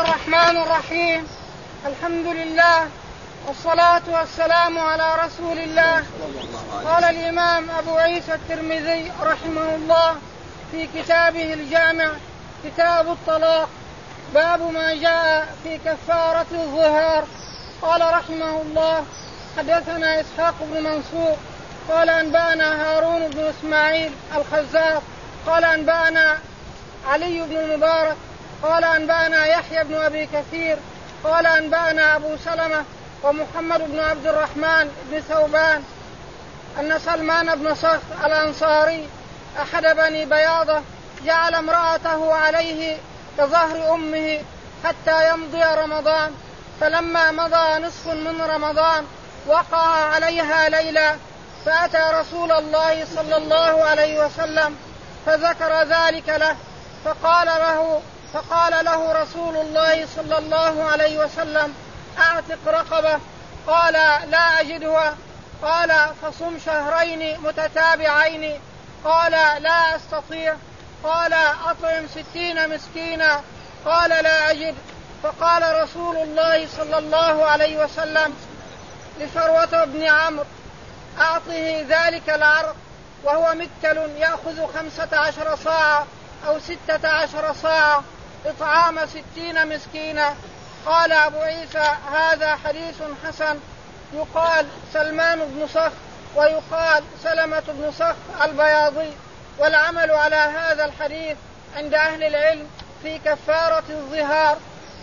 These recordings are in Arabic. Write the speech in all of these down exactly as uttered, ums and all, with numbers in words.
الرحمن الرحيم. الحمد لله والصلاة والسلام على رسول الله. قال الإمام أبو عيسى الترمذي رحمه الله في كتابه الجامع كتاب الطلاق باب ما جاء في كفارة الظهار. قال رحمه الله حدثنا إسحاق بن منصور قال أنبأنا هارون بن إسماعيل الخزاز قال أنبأنا علي بن المبارك قال أنبأنا يحيى بن أبي كثير قال أنبأنا أبو سلمة ومحمد بن عبد الرحمن بن ثوبان أن سلمان بن صخر الأنصاري أحد بني بياضة جعل امرأته عليه كظهر أمه حتى يمضي رمضان، فلما مضى نصف من رمضان وقع عليها ليلة، فأتى رسول الله صلى الله عليه وسلم فذكر ذلك له، فقال له فقال له رسول الله صلى الله عليه وسلم أعتق رقبة. قال لا أجدها. قال فصم شهرين متتابعين. قال لا أستطيع. قال أطعم ستين مسكينا. قال لا أجد. فقال رسول الله صلى الله عليه وسلم لفروة بن عمرو أعطه ذلك العرق وهو مكتل يأخذ خمسة عشر صاعا أو ستة عشر صاعا إطعام ستين مسكينا. قال أبو عيسى هذا حديث حسن. يقال سلمان بن صخر ويقال سلمة بن صخر البياضي، والعمل على هذا الحديث عند أهل العلم في كفارة الظهار.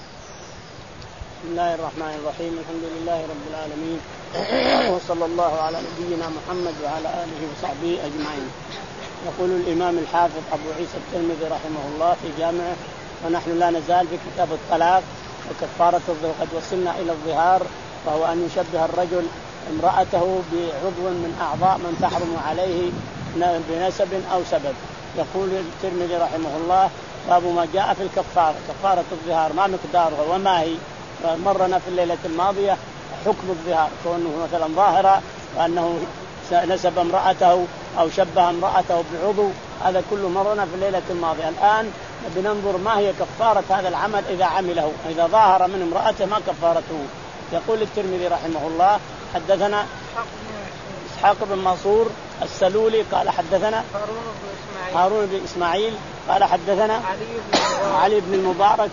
بسم الله الرحمن الرحيم. الحمد لله رب العالمين وصلى الله على نبينا محمد وعلى آله وصحبه أجمعين. يقول الإمام الحافظ أبو عيسى الترمذي رحمه الله في جامعه، ونحن لا نزال في كتاب الطلاق وكفارة الظهار. قد وصلنا إلى الظهار، وهو أن يشبه الرجل امرأته بعضو من أعضاء من تحرم عليه بنسب أو سبب. يقول الترمذي رحمه الله باب ما جاء في الكفارة. كفارة الظهار ما مقدارها وما هي؟ مرنا في الليلة الماضية حكم الظهار، كونه مثلا ظاهرة وأنه نسب امرأته أو شبه امرأته بعضو، هذا كله مرنا في الليلة الماضية. الآن بننظر ما هي كفارة هذا العمل إذا عمله، إذا ظاهر من امرأته ما كفارته. يقول الترمذي رحمه الله حدثنا إسحاق بن منصور السلولي قال حدثنا هارون بن إسماعيل قال حدثنا علي بن المبارك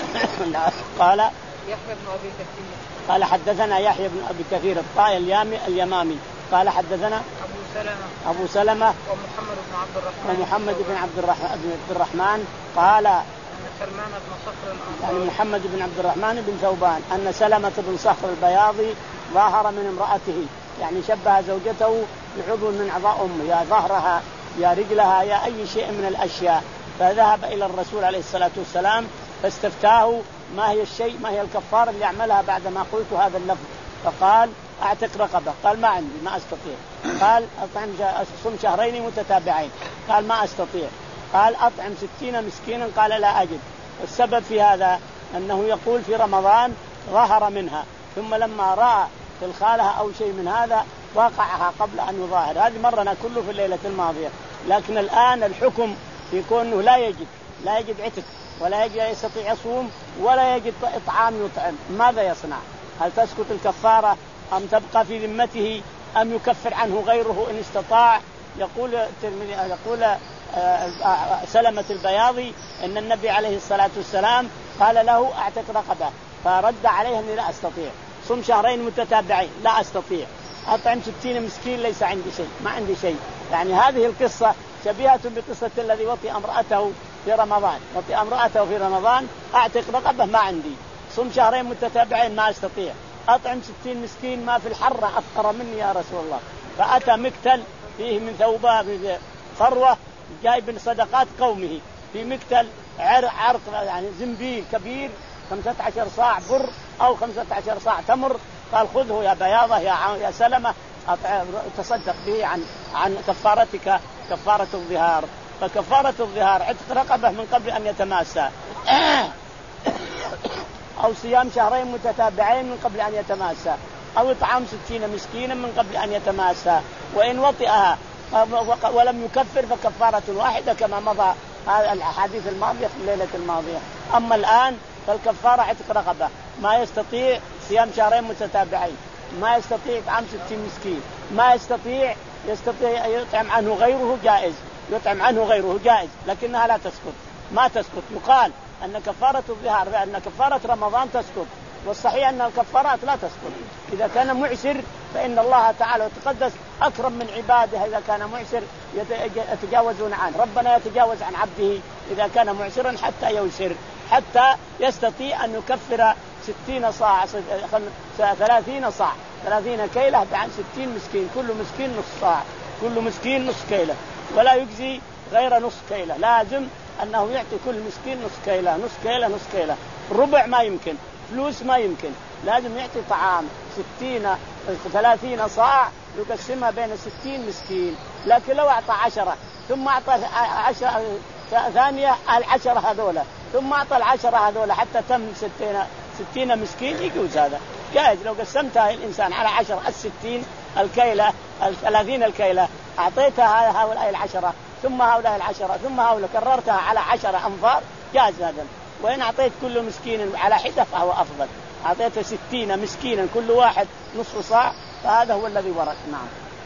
قال يحيى بن أبي كثير قال حدثنا يحيى بن أبي كثير الطائي اليامي اليمامي قال حدثنا أبو سلمة أبو سلمة ومحمد بن عبد الرحمن ومحمد بن عبد الرحمن بن الرحمن قال سلمان بن صخر يعني محمد بن عبد الرحمن بن ثوبان أن سلمة بن صخر البياضي ظاهر من امرأته، يعني شبه زوجته بعضو من أعضاء أمه، يا ظهرها يا رجلها يا أي شيء من الأشياء. فذهب إلى الرسول عليه الصلاة والسلام فاستفتاه ما هي الشيء ما هي الكفارة اللي يعملها بعد ما قلت هذا اللفظ. فقال أعتق رقبة. قال ما عندي ما أستطيع. قال أطعم صم شهرين متتابعين. قال ما أستطيع. قال أطعم ستين مسكينا. قال لا أجد. السبب في هذا أنه يقول في رمضان ظهر منها، ثم لما رأى في الخالها أو شيء من هذا وقعها قبل أن يظاهر. هذه مرنا كله في الليلة الماضية. لكن الآن الحكم يكون أنه لا يجد لا يجد عتق ولا يجد يستطيع يصوم ولا يجد إطعام يطعم. ماذا يصنع؟ هل تسقط الكفارة أم تبقى في ذمته أم يكفر عنه غيره إن استطاع؟ يقول يقول سلمة البياضي إن النبي عليه الصلاة والسلام قال له أعتق رقبة، فرد عليه أني لا أستطيع. صم شهرين متتابعين لا أستطيع. أطعم ستين مسكين ليس عندي شيء ما عندي شيء. يعني هذه القصة شبيهة بقصة الذي وطئ امرأته في رمضان. وطئ امرأته في رمضان أعتق رقبة ما عندي. صم شهرين متتابعين ما أستطيع. أطعم ستين مسكين ما في الحرة أفقر مني يا رسول الله. فأتى مكتل فيه من ثوبه فروة جايب صدقات قومه، في مكتل عرق يعني زنبيل كبير خمسة عشر صاع بر أو خمسة عشر صاع تمر. قال خذه يا بياضة يا يا سلمة تصدق به عن عن كفارتك كفارة الظهار. فكفارة الظهار عتق رقبة من قبل أن يتماسى أو صيام شهرين متتابعين من قبل أن يتماسى أو إطعام ستين مسكينا من قبل أن يتماسى. وإن وطئها ولم يكفر فكفارة واحدة كما مضى هذا الحديث الماضي في الليلة الماضية. أما الآن فالكفارة عتق رقبة. ما يستطيع صيام شهرين متتابعين، ما يستطيع إطعام ستين مسكين، ما يستطيع يستطيع يطعم عنه غيره جائز، يطعم عنه غيره جائز، لكنها لا تسقط، ما تسقط. يقال أن كفارة الظهار أن كفارة رمضان تسقط، والصحيح أن الكفارات لا تسقط. إذا كان معسر فإن الله تعالى وتقدس أكرم من عباده، إذا كان معسر يتجاوزون عنه، ربنا يتجاوز عن عبده إذا كان معسرا حتى يوسر، حتى يستطيع أن يكفر ستين صاع ثلاثين صاع ثلاثين كيلة عن ستين مسكين، كل مسكين نص صاع، كل مسكين نص كيلة، ولا يجزي غير نص كيلة، لازم أنه يعطي كل مسكين نص كيلة نص كيلة نص كيلة. ربع ما يمكن، فلوس ما يمكن، لازم يعطي طعام ستين ثلاثين صاع يقسمها بين ستين مسكين. لكن لو أعطى عشرة ثم أعطى عشرة ثانية العشرة هذولا ثم أعطى العشرة هذولا حتى تم ستين ستين مسكين يجوز، هذا جائز. لو قسمتها الإنسان على عشرة الستين الكيلة الثلاثين الكيلة أعطيتها هؤلاء العشرة ثم هؤلاء العشرة ثم هؤلاء كررتها على عشرة أنفار جائز هذا. وإن أعطيت كل مسكين على حدة فهو أفضل. أعطيت ستين مسكينا كل واحد نصف صاع فهذا هو الذي ورد. نعم.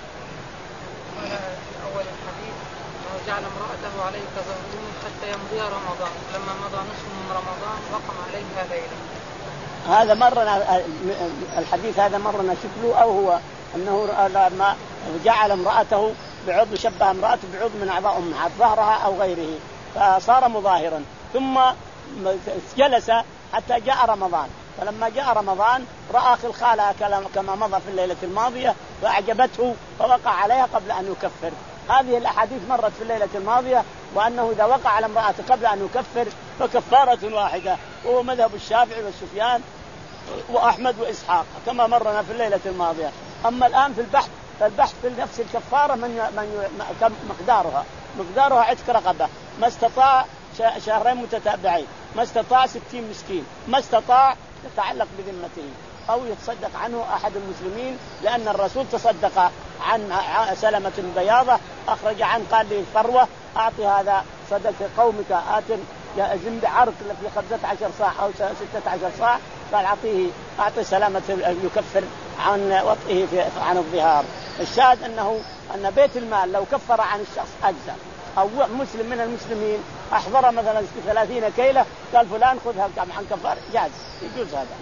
أول الحديث جعل امرأته عليه كظهرون حتى يمضي رمضان، لما مضى نصف من رمضان وقم عليها ليلة. هذا مرنا الحديث هذا مرنا شكله، أو هو أنه لما جعل امرأته بعضو شبه امرأته بعضو من أعضاء أمها ظهرها أو غيره فصار مظاهرا، ثم جلس حتى جاء رمضان، فلما جاء رمضان رأى خلخالها كما مضى في الليلة الماضية فأعجبته فوقع عليها قبل أن يكفر. هذه الأحاديث مرت في الليلة الماضية، وأنه إذا وقع على امرأة قبل أن يكفر فكفارة واحدة، وهو مذهب الشافعي والسفيان وأحمد وإسحاق كما مرنا في الليلة الماضية. أما الآن في البحث فالبحث في نفس الكفارة من من مقدارها مقدارها عتق رقبة، ما استطاع شهرين متتابعين، ما استطاع ستين مسكين، ما استطاع يتعلق بذمته أو يتصدق عنه أحد المسلمين، لأن الرسول تصدق عن سلمة بياضة أخرج عن قال لي فروة أعطي هذا صدق قومك، آت زم بعرق في خمسة عشر صاع أو ستة عشر صاع، قال أعطيه أعطي سلامة يكفر عن وطئه عن الظهار. الشاهد أنه أن بيت المال لو كفر عن الشخص أجزاء، أو مسلم من المسلمين أحضر مثلا ثلاثين كيلة قال فلان خذها عن كفار جاز يجوز هذا.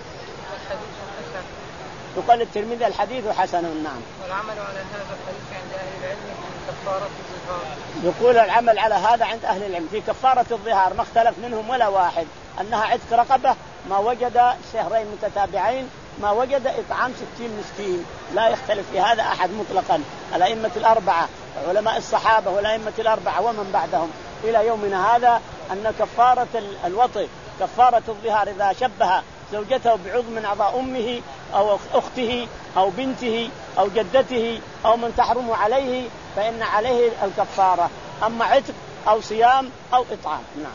يقال الترمذي الحديث حسن. نعم. والعمل على هذا الحديث عند أهل العلم في كفارة الظهار. يقول العمل على هذا عند أهل العلم في كفارة الظهار ما اختلف منهم ولا واحد، أنها عتق رقبة ما وجد شهرين متتابعين، ما وجد إطعام ستين مسكين، لا يختلف في هذا أحد مطلقا. الأئمة الأربعة علماء الصحابة والأئمة الأربعة ومن بعدهم إلى يومنا هذا أن كفارة الوطئ كفارة الظهار إذا شبه زوجته بعضو من أعضاء أمه أو أخته أو بنته أو جدته أو من تحرم عليه فإن عليه الكفارة، أما عتق أو صيام أو إطعام. نعم.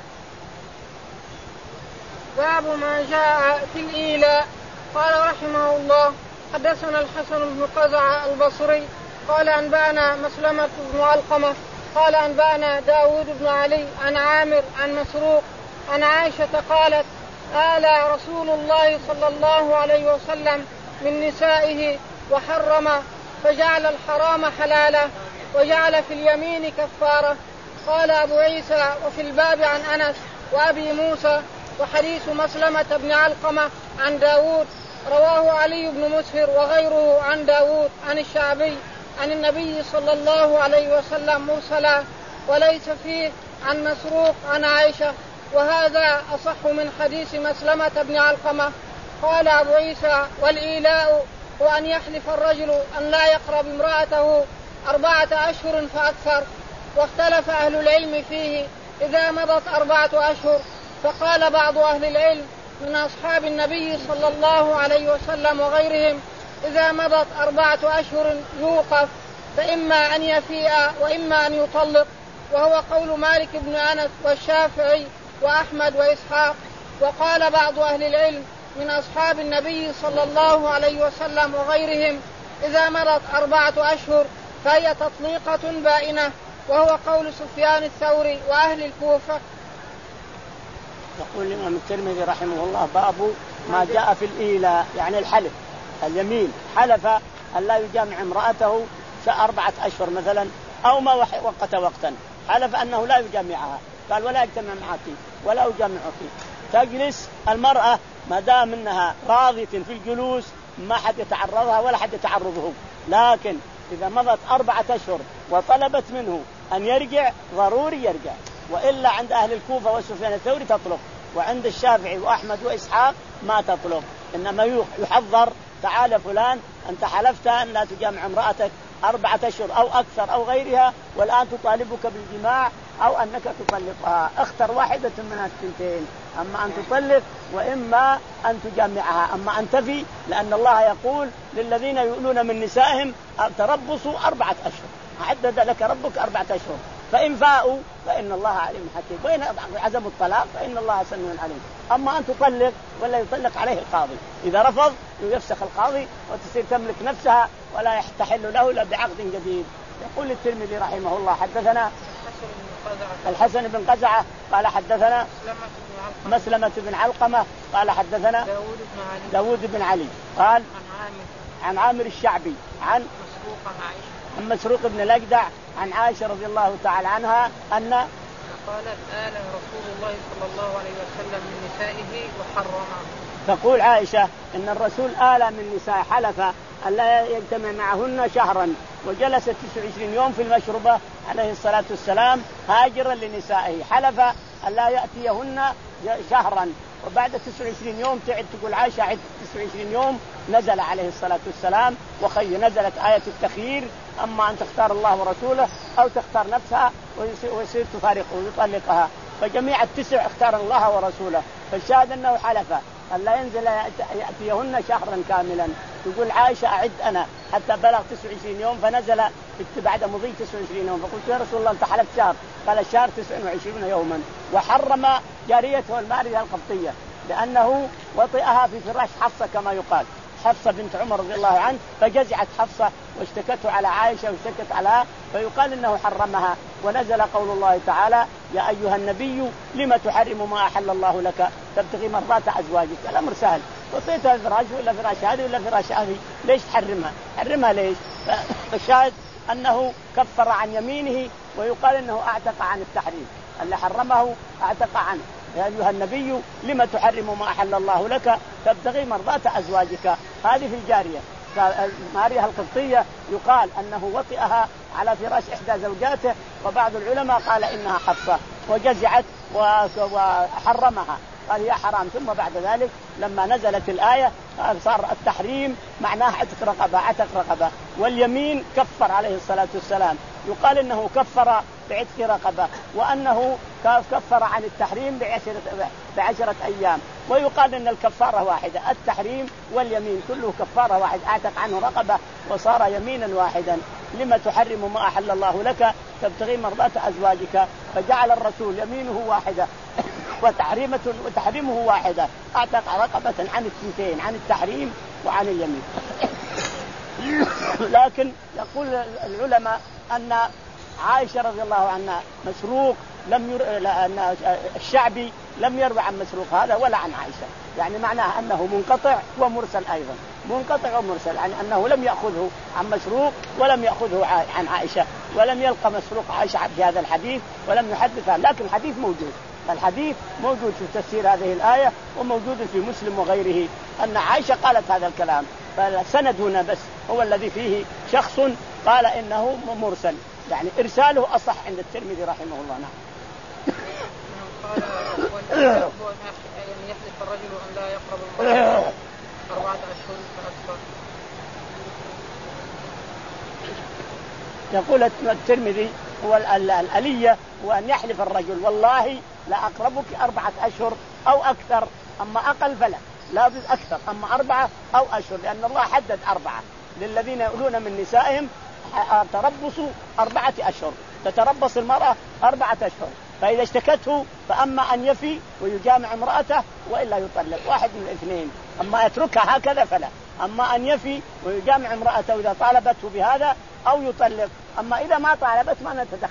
باب ما جاء في الإيلاء. قال رحمه الله حدثنا الحسن بن قزع البصري قال أنبأنا مسلمة بن علقمة قال أنبأنا داود بن علي عن عامر عن مسروق عن عائشة قالت آلى رسول الله صلى الله عليه وسلم من نسائه وحرم فجعل الحرام حلالا وجعل في اليمين كفارة. قال أبو عيسى وفي الباب عن أنس وأبي موسى وحديث مسلمة بن علقمة عن داود رواه علي بن مسهر وغيره عن داود عن الشعبي عن النبي صلى الله عليه وسلم مرسلا وليس فيه عن مسروق عن عائشة، وهذا أصح من حديث مسلمة بن علقمة. قال أبو عيسى والإيلاء هو أن يحلف الرجل أن لا يقرب امرأته أربعة أشهر فأكثر، واختلف أهل العلم فيه إذا مضت أربعة أشهر، فقال بعض أهل العلم من أصحاب النبي صلى الله عليه وسلم وغيرهم إذا مضت أربعة أشهر يوقف، فإما أن يفيء وإما أن يطلق، وهو قول مالك بن أنس والشافعي وأحمد وإسحاق. وقال بعض أهل العلم من أصحاب النبي صلى الله عليه وسلم وغيرهم إذا مضت أربعة أشهر فهي تطليقة بائنة، وهو قول سفيان الثوري وأهل الكوفة. يقول الإمام الترمذي رحمه الله باب ما جاء في الإيلاء يعني الحلف اليمين، حلف أن لا يجامع امرأته أربعة أشهر مثلا أو ما وقت وقتا، حلف أنه لا يجامعها، قال ولا يجتمع معك ولا أجامعك. تجلس المرأة ما دام منها راضية في الجلوس ما حد يتعرضها ولا حد يتعرضه، لكن إذا مضت أربعة أشهر وطلبت منه أن يرجع ضروري يرجع، وإلا عند أهل الكوفة وسفيان الثوري تطلب، وعند الشافعي وأحمد وإسحاق ما تطلب، إنما يحذر تعال فلان أنت حلفت أن لا تجامع امرأتك أربعة أشهر أو أكثر أو غيرها والآن تطالبك بالجماع أو أنك تطلقها، اختر واحدة من الثنتين، أما أن تطلق وإما أن تجامعها، أما أن تفي، لأن الله يقول للذين يؤلون من نسائهم تربصوا أربعة أشهر، عدد لك ربك أربعة أشهر، فإن فاءوا فإن الله عليم حكيم، وإن عزموا الطلاق فإن الله سميع عليم. أما أن تطلق ولا يطلق عليه القاضي، إذا رفض يفسخ القاضي وتصير تملك نفسها ولا يحتحل له إلا بعقد جديد. يقول الترمذي رحمه الله حدثنا الحسن بن قزعة قال حدثنا مسلمة بن علقمة قال حدثنا داود بن علي قال عن عامر الشعبي عن عن مسروق بن الأجدع عن عائشة رضي الله تعالى عنها أن قالت آل رسول الله صلى الله عليه وسلم من نسائه وحرمها. تقول عائشة إن الرسول آل من نساء حلف أن لا يجتمع معهن شهرا، وجلس تسعة وعشرين يوم في المشربة عليه الصلاة والسلام هاجرا لنسائه، حلف أن لا يأتيهن شهرا، وبعد تسعة وعشرين يوم تعد تقول عائشة عد تسعة وعشرين يوم نزل عليه الصلاة والسلام وخي نزلت آية التخيير، أما أن تختار الله ورسوله أو تختار نفسها ويصير تفارقه ويطلقها، فجميع التسع اختار الله ورسوله، فالشاهد أنه حلف أن لا ينزل يأتيهن شهرا كاملا. تقول عائشة أعد أنا حتى بلغ تسعة وعشرين يوم فنزل بعد مضي تسعة وعشرين يوم، فقلت يا رسول الله أنت حلفت شهر، قال الشهر تسعة وعشرين يوما. وحرم جاريته المارية القبطية لأنه وطئها في فراش حفصة كما يقال، حفصة بنت عمر رضي الله عنه، فجزعت حفصة واشتكته على عائشة واشتكت عليها، فيقال إنه حرمها. ونزل قول الله تعالى يا أيها النبي لما تحرم ما أحل الله لك تبتغي مرضات أزواجك. الأمر سهل، وطيتها فراش ولا فراش هذه ولا فراش هذه، ليش تحرمها؟ حرمها ليش؟ فالشاهد أنه كفر عن يمينه، ويقال إنه أعتق عن التحريم، اللي حرمه أعتق عنه. يا أيها النبي لما تحرم ما أحل الله لك تبتغي مرضات أزواجك، هذه في الجارية. ماريا القبطية يقال أنه وطئها على فراش إحدى زوجاته، وبعض العلماء قال إنها حفصة، وجزعت وحرمها قال هي حرام. ثم بعد ذلك لما نزلت الآية صار التحريم معناه عتق رقبة، عتق رقبة. واليمين كفر عليه الصلاة والسلام، يقال إنه كفر بعتق رقبة، وأنه كفر عن التحريم بعشرة, بعشرة أيام، ويقال إن الكفارة واحدة، التحريم واليمين كله كفارة واحد، أعتق عنه رقبة وصار يمينا واحدا. لما تحرم ما أحل الله لك تبتغي مرضات أزواجك، فجعل الرسول يمينه واحدة وتحريمة وتحريمه واحدة، أعتق رقبة عن الثنتين، عن التحريم وعن اليمين. لكن يقول العلماء أن عائشة رضي الله عنها مسروق لم ير... لأن الشعبي لم يروي عن مسروق هذا ولا عن عائشة، يعني معناه أنه منقطع ومرسل أيضا، منقطع ومرسل، يعني أنه لم يأخذه عن مسروق ولم يأخذه عن عائشة، ولم يلقى مسروق عائشة في هذا الحديث ولم يحدثها، لكن الحديث موجود، الحديث موجود في تفسير هذه الآية وموجود في مسلم وغيره أن عائشة قالت هذا الكلام، فالسند هنا بس هو الذي فيه شخص قال إنه مرسل، يعني إرساله أصح عند الترمذي رحمه الله. نعم. قال أن يحلف الرجل أن لا يقرب المرأة أربعة أشهر فأكثر. يقول الترمذي هو الألية هو أن يحلف الرجل والله لا أقربك أربعة أشهر أو أكثر، أما أقل فلا، لا بد أكثر، أما أربعة أو أشهر، لأن الله حدد أربعة للذين يؤلون من نسائهم تربصوا أربعة أشهر، تتربص المرأة أربعة أشهر، فإذا اشتكته فأما أن يفي ويجامع امرأته وإلا يطلق، واحد من الاثنين، أما يتركها هكذا فلا، أما أن يفي ويجامع امرأته إذا طالبته بهذا أو يطلق، أما إذا ما طالبت ما نتدخل.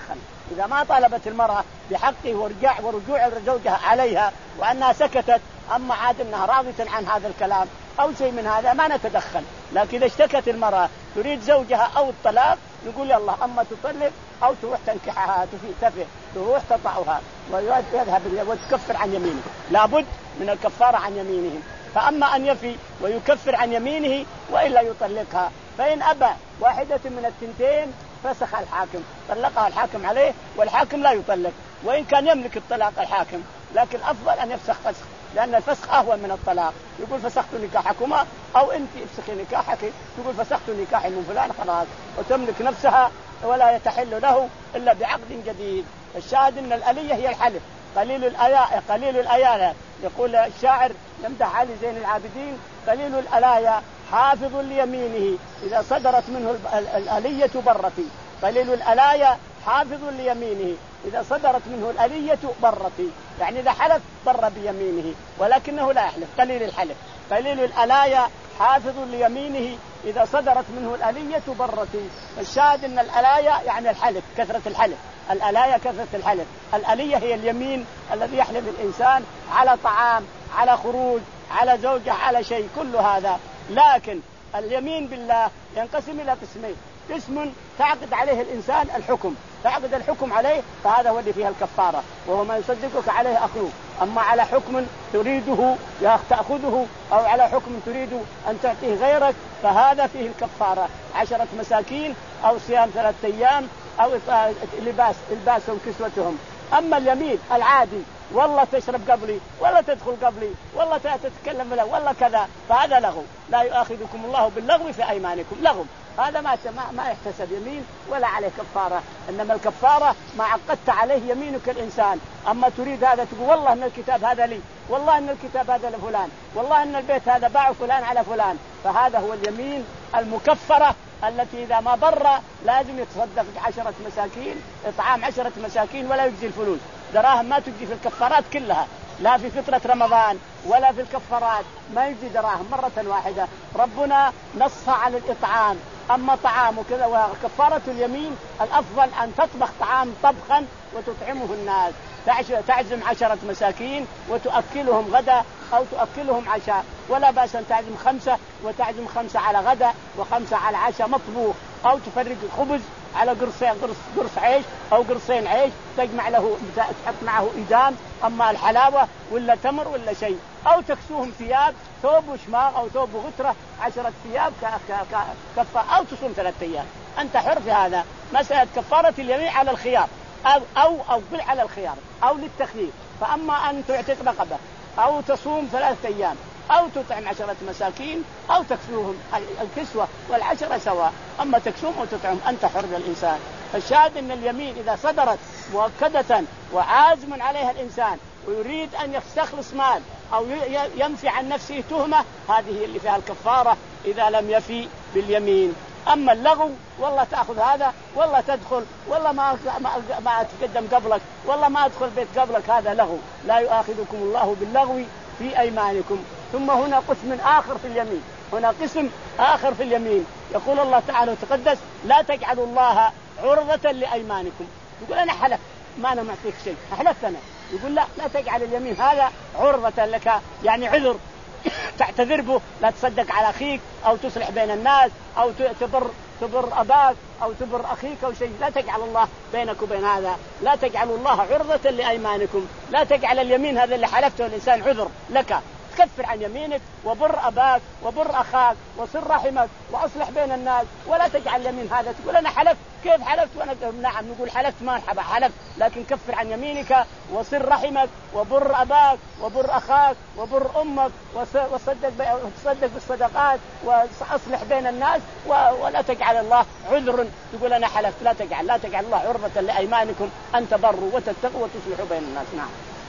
إذا ما طالبت المرأة بحقه ورجع ورجوع زوجها عليها وأنها سكتت، أما عاد أنها راضية عن هذا الكلام أو شيء من هذا ما نتدخل. لكن إذا اشتكت المرأة تريد زوجها أو الطلاق نقول يلا أما تطلق أو تروح تنكحها تفي تروح تطعها ويذهب وتكفر عن يمينه، لابد من الكفارة عن يمينهم. فأما أن يفي ويكفر عن يمينه وإلا يطلقها، فإن أبى واحدة من التنتين فسخ الحاكم، طلقها الحاكم عليه والحاكم لا يطلق، وإن كان يملك الطلاق الحاكم، لكن الأفضل أن يفسخ فسخ، لأن الفسخ أهون من الطلاق. يقول فسخت نكاحكما، أو أنت افسخي نكاحك تقول فسخت نكاحي من فلان خلاص، وتملك نفسها ولا يتحل له إلا بعقد جديد. الشاهد أن الألية هي الحلف، قليل الأياء قليل الأيالة. يقول الشاعر يمدح علي زين العابدين قليل الألايا حافظ ليمينه إذا صدرت منه الألية برتي. قليل الألايا حافظ ليمينه إذا صدرت منه الألية برتي، يعني إذا حلف بر بيمينه ولكنه لا يحلف، قليل الحلف. قليل الألايا حافظ ليمينه إذا صدرت منه الألية برتي. الشاهد أن الألايا يعني الحلف، كثرة الحلف. الألايا كثرة الحلف. الألية هي اليمين الذي يحلف الإنسان على طعام، على خروج، على زوجة، على شيء، كل هذا. لكن اليمين بالله ينقسم إلى قسمين: قسم تعقد عليه الإنسان الحكم، تعقد الحكم عليه فهذا هو اللي فيها الكفارة، وهو ما يصدقك عليه أخوه. أما على حكم تريده تأخذه أو على حكم تريد أن تعطيه غيرك فهذا فيه الكفارة: عشرة مساكين أو صيام ثلاثة أيام أو لباس لباسهم كسوتهم. أما اليمين العادي والله تشرب قبلي ولا تدخل قبلي والله تتكلم له والله كذا، فهذا لغو، لا يؤاخذكم الله باللغو في أيمانكم، لغو، هذا ما ما يحتسب يمين ولا عليه كفارة. إنما الكفارة ما عقدت عليه يمينك الإنسان. أما تريد هذا تقول والله إن الكتاب هذا لي، والله إن الكتاب هذا لفلان، والله إن البيت هذا باع فلان على فلان، فهذا هو اليمين المكفرة التي إذا ما بر لازم يتصدق بعشرة مساكين، إطعام عشرة مساكين، ولا يجزي الفلوس، دراهم ما تجزي في الكفارات كلها، لا في فطرة رمضان ولا في الكفارات، ما يجزي دراهم مرة واحدة. ربنا نص على الإطعام، أما طعام وكذا. وكفارة اليمين الأفضل أن تطبخ طعام طبخا وتطعمه الناس، تعزم عشرة مساكين وتؤكلهم غدا أو تؤكلهم عشاء، ولا بأس أن تعزم خمسة وتعزم خمسة على غدا وخمسة على عشاء مطبوخ، أو تفرق الخبز على قرصين، قرص قرص عيش أو قرصين عيش تجمع له تحط معه إدام، أما الحلاوة ولا تمر ولا شيء، أو تكسوهم ثياب، ثوب وشماغ أو ثوب وغترة عشرة ثياب كفة، أو تصوم ثلاثة أيام، أنت حر في هذا. مسألة كفارة اليمين على الخيار أو أو أو بل على الخيار أو للتخيير. فأما أن تعتق رقبة أو تصوم ثلاثة أيام أو تطعم عشرة مساكين أو تكسوهم، الكسوة والعشرة سواء، أما تكسوهم أو تطعم أنت حر الإنسان. فالشاهد أن اليمين إذا صدرت مؤكدة وعازم عليها الإنسان ويريد أن يستخلص مال أو ينفي عن نفسه تهمة، هذه اللي فيها الكفارة إذا لم يفي باليمين. أما اللغو والله تأخذ هذا والله تدخل والله ما ما, ما أتقدم قبلك والله ما أدخل بيت قبلك، هذا لغو، لا يؤاخذكم الله باللغو في أيمانكم. ثم هنا قسم آخر في اليمين، هنا قسم آخر في اليمين، يقول الله تعالى وتقدس: لا تجعلوا الله عرضة لأيمانكم. يقول أنا حلف ما أنا معطيك شيء، حلفت أنا. يقول لا لا تجعل اليمين هذا عرضة لك، يعني عذر تعتذر به، لا تصدق على أخيك أو تصلح بين الناس أو تبر تبر أباك أو تبر أخيك أو شيء، لا تجعل الله بينك وبين هذا، لا تجعلوا الله عرضة لأيمانكم. لا تجعل اليمين هذا اللي حلفته الإنسان عذر لك، تكفر عن يمينك وبر أباك وبر أخاك وصل رحمك وأصلح بين الناس، ولا تجعل اليمين هذا تقول أنا حلفت. كيف حلفت؟ وأنا نعم نقول حلفت ما حلفت، لكن كفر عن يمينك وصل رحمك وبر أباك وبر أخاك وبر أمك وصدق وتصدق بالصدقات وأصلح بين الناس، ولا تجعل الله عذر تقول أنا حلفت. لا تجعل لا تجعل الله عرضة لأيمانكم أن تبروا وتتقوا وتصلحوا بين الناس. نعم.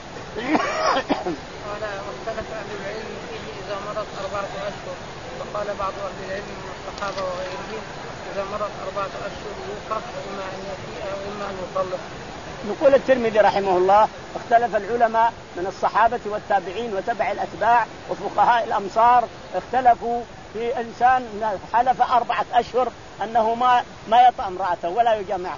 قال واختلف أهل العلم فيه إذا مرت أربعة أشهر، فقال بعض أهل العلم من الصحابة وغيرهم إذا مرت أربعة أشهر يوقف إما أن يفيء وإما أن يطلق. يقول الترمذي رحمه الله: اختلف العلماء من الصحابة والتابعين وتبع الأتباع وفقهاء الأمصار، اختلفوا في إنسان حلف أربعة أشهر أنه ما ما يطأ امرأته ولا يجامعها،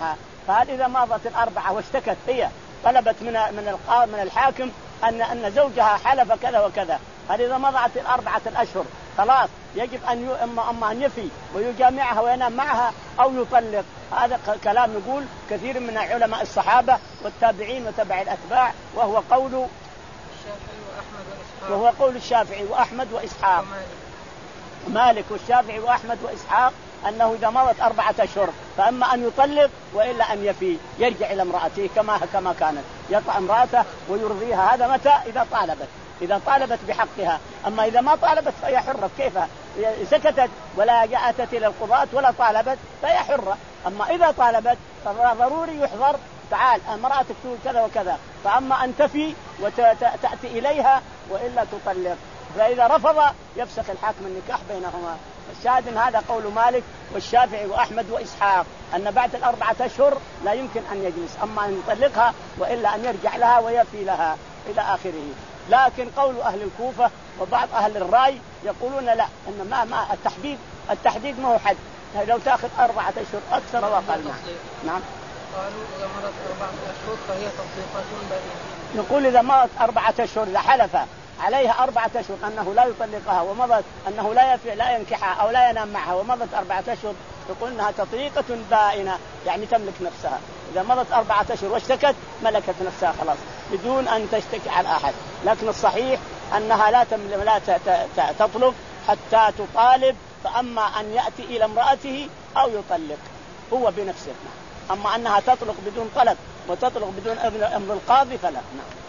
فهل إذا مضت الأربعة واشتكت هي طلبت من من من الحاكم أن أن زوجها حلف كذا وكذا، هل إذا مضت الأربعة الأشهر خلاص يجب أن أما أما أن يفي ويجامعها وينام معها أو يطلق؟ هذا كلام يقول كثير من علماء الصحابة والتابعين وتبع الأتباع، وهو قول الشافعي وأحمد وإسحاق وهو قول الشافعي وأحمد وإسحاق مالك والشافعي وأحمد وإسحاق أنه إذا مضت أربعة أشهر فأما أن يطلق وإلا أن يفي يرجع إلى امرأته كما كما كانت، يطع امرأته ويرضيها. هذا متى؟ إذا طالبت إذا طالبت بحقها. أما إذا ما طالبت فهي حرة، كيف سكتت ولا جاءت إلى القضاة ولا طالبت فهي حرة. أما إذا طالبت فضروري يحضر، تعال امرأتك تقول كذا وكذا، فأما أن تفي وتأتي إليها وإلا تطلق. فإذا رفض يفسخ الحاكم النكاح بينهما. الشاهد ان هذا قول مالك والشافعي وأحمد وإسحاق أن بعد الأربعة أشهر لا يمكن أن يجلس، أما أن يطلقها وإلا أن يرجع لها ويفي لها إلى آخره. لكن قول أهل الكوفة وبعض أهل الرأي يقولون لا، إن ما ما التحديد التحديد ما هو حد، لو تأخذ أربعة أشهر أكثر وأقل. نعم. قالوا إذا مرت أربعة أشهر فهي تطليقة بائنة. نقول إذا مرت أربعة أشهر إذا حلف عليها أربعة أشهر أنه لا يطلقها ومضت أنه لا يفي لا ينكحها أو لا ينام معها ومضت أربعة أشهر يقول إنها تطليقة بائنة، يعني تملك نفسها. إذا مضت أربعة أشهر واشتكت ملكت نفسها خلاص بدون أن تشتكي على أحد. لكن الصحيح أنها لا تملك لا تطلق حتى تطالب، فأما أن يأتي إلى امرأته أو يطلق هو بنفسه. أما أنها تطلق بدون طلب وتطلق بدون أمر القاضي فلا. نعم.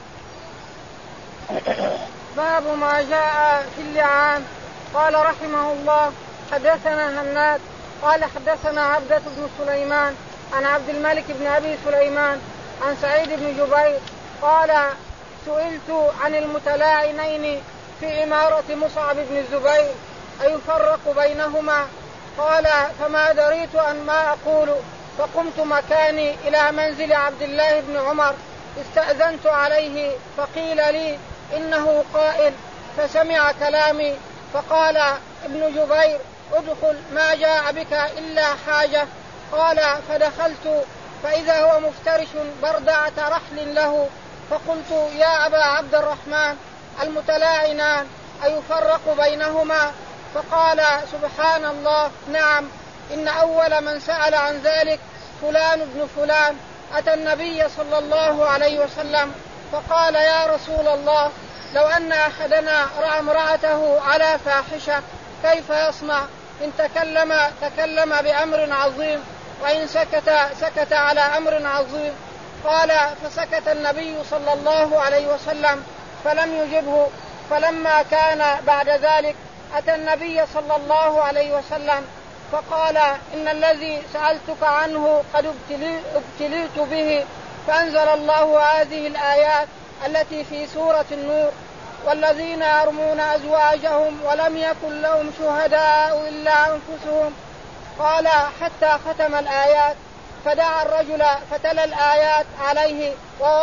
باب ما جاء في اللعان. قال رحمه الله حدثنا هناد قال حدثنا عبدة بن سليمان عن عبد الملك بن أبي سليمان عن سعيد بن جبير قال سئلت عن المتلاعنين في إمارة مصعب بن الزبير أيفرق بينهما؟ قال فما دريت أن ما أقول، فقمت مكاني إلى منزل عبد الله بن عمر استأذنت عليه فقيل لي إنه قائل، فسمع كلامي فقال ابن جبير ادخل ما جاء بك إلا حاجة. قال فدخلت فإذا هو مفترش بردعة رحل له، فقلت يا أبا عبد الرحمن المتلاعنان أيفرق بينهما؟ فقال سبحان الله نعم، إن أول من سأل عن ذلك فلان بن فلان أتى النبي صلى الله عليه وسلم فقال يا رسول الله لو أن أحدنا رأى امرأته على فاحشة كيف يصنع؟ إن تكلم تكلم بأمر عظيم وإن سكت سكت على أمر عظيم. قال فسكت النبي صلى الله عليه وسلم فلم يجبه. فلما كان بعد ذلك أتى النبي صلى الله عليه وسلم فقال إن الذي سألتك عنه قد ابتليت به، فأنزل الله هذه الآيات التي في سورة النور والذين يرمون أزواجهم ولم يكن لهم شهداء إلا أنفسهم. قال حتى ختم الآيات، فدعا الرجل فتلا الآيات عليه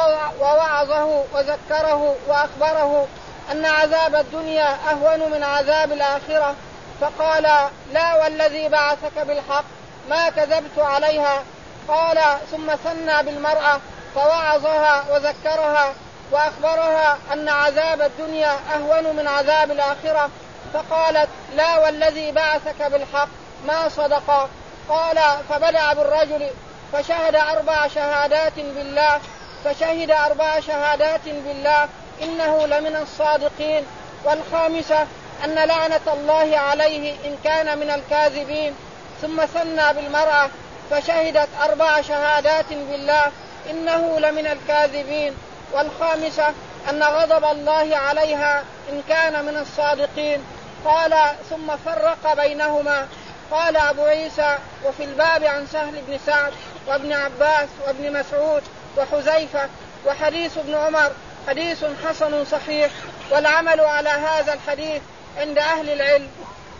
ووعظه وذكره وأخبره أن عذاب الدنيا أهون من عذاب الآخرة، فقال لا والذي بعثك بالحق ما كذبت عليها. قال ثم ثنى بالمرأة فوعظها وذكرها وأخبرها أن عذاب الدنيا أهون من عذاب الآخرة، فقالت لا والذي بعثك بالحق ما صدق. قال فبدأ بالرجل فشهد أربع شهادات بالله فشهد أربع شهادات بالله إنه لمن الصادقين، والخامسة أن لعنة الله عليه إن كان من الكاذبين. ثم ثنى بالمرأة فشهدت أربع شهادات بالله إنه لمن الكاذبين، والخامسة أن غضب الله عليها إن كان من الصادقين. قال ثم فرق بينهما. قال أبو عيسى وفي الباب عن سهل بن سعد وابن عباس وابن مسعود وحذيفة وحديث ابن عمر حديث حسن صحيح، والعمل على هذا الحديث عند أهل العلم.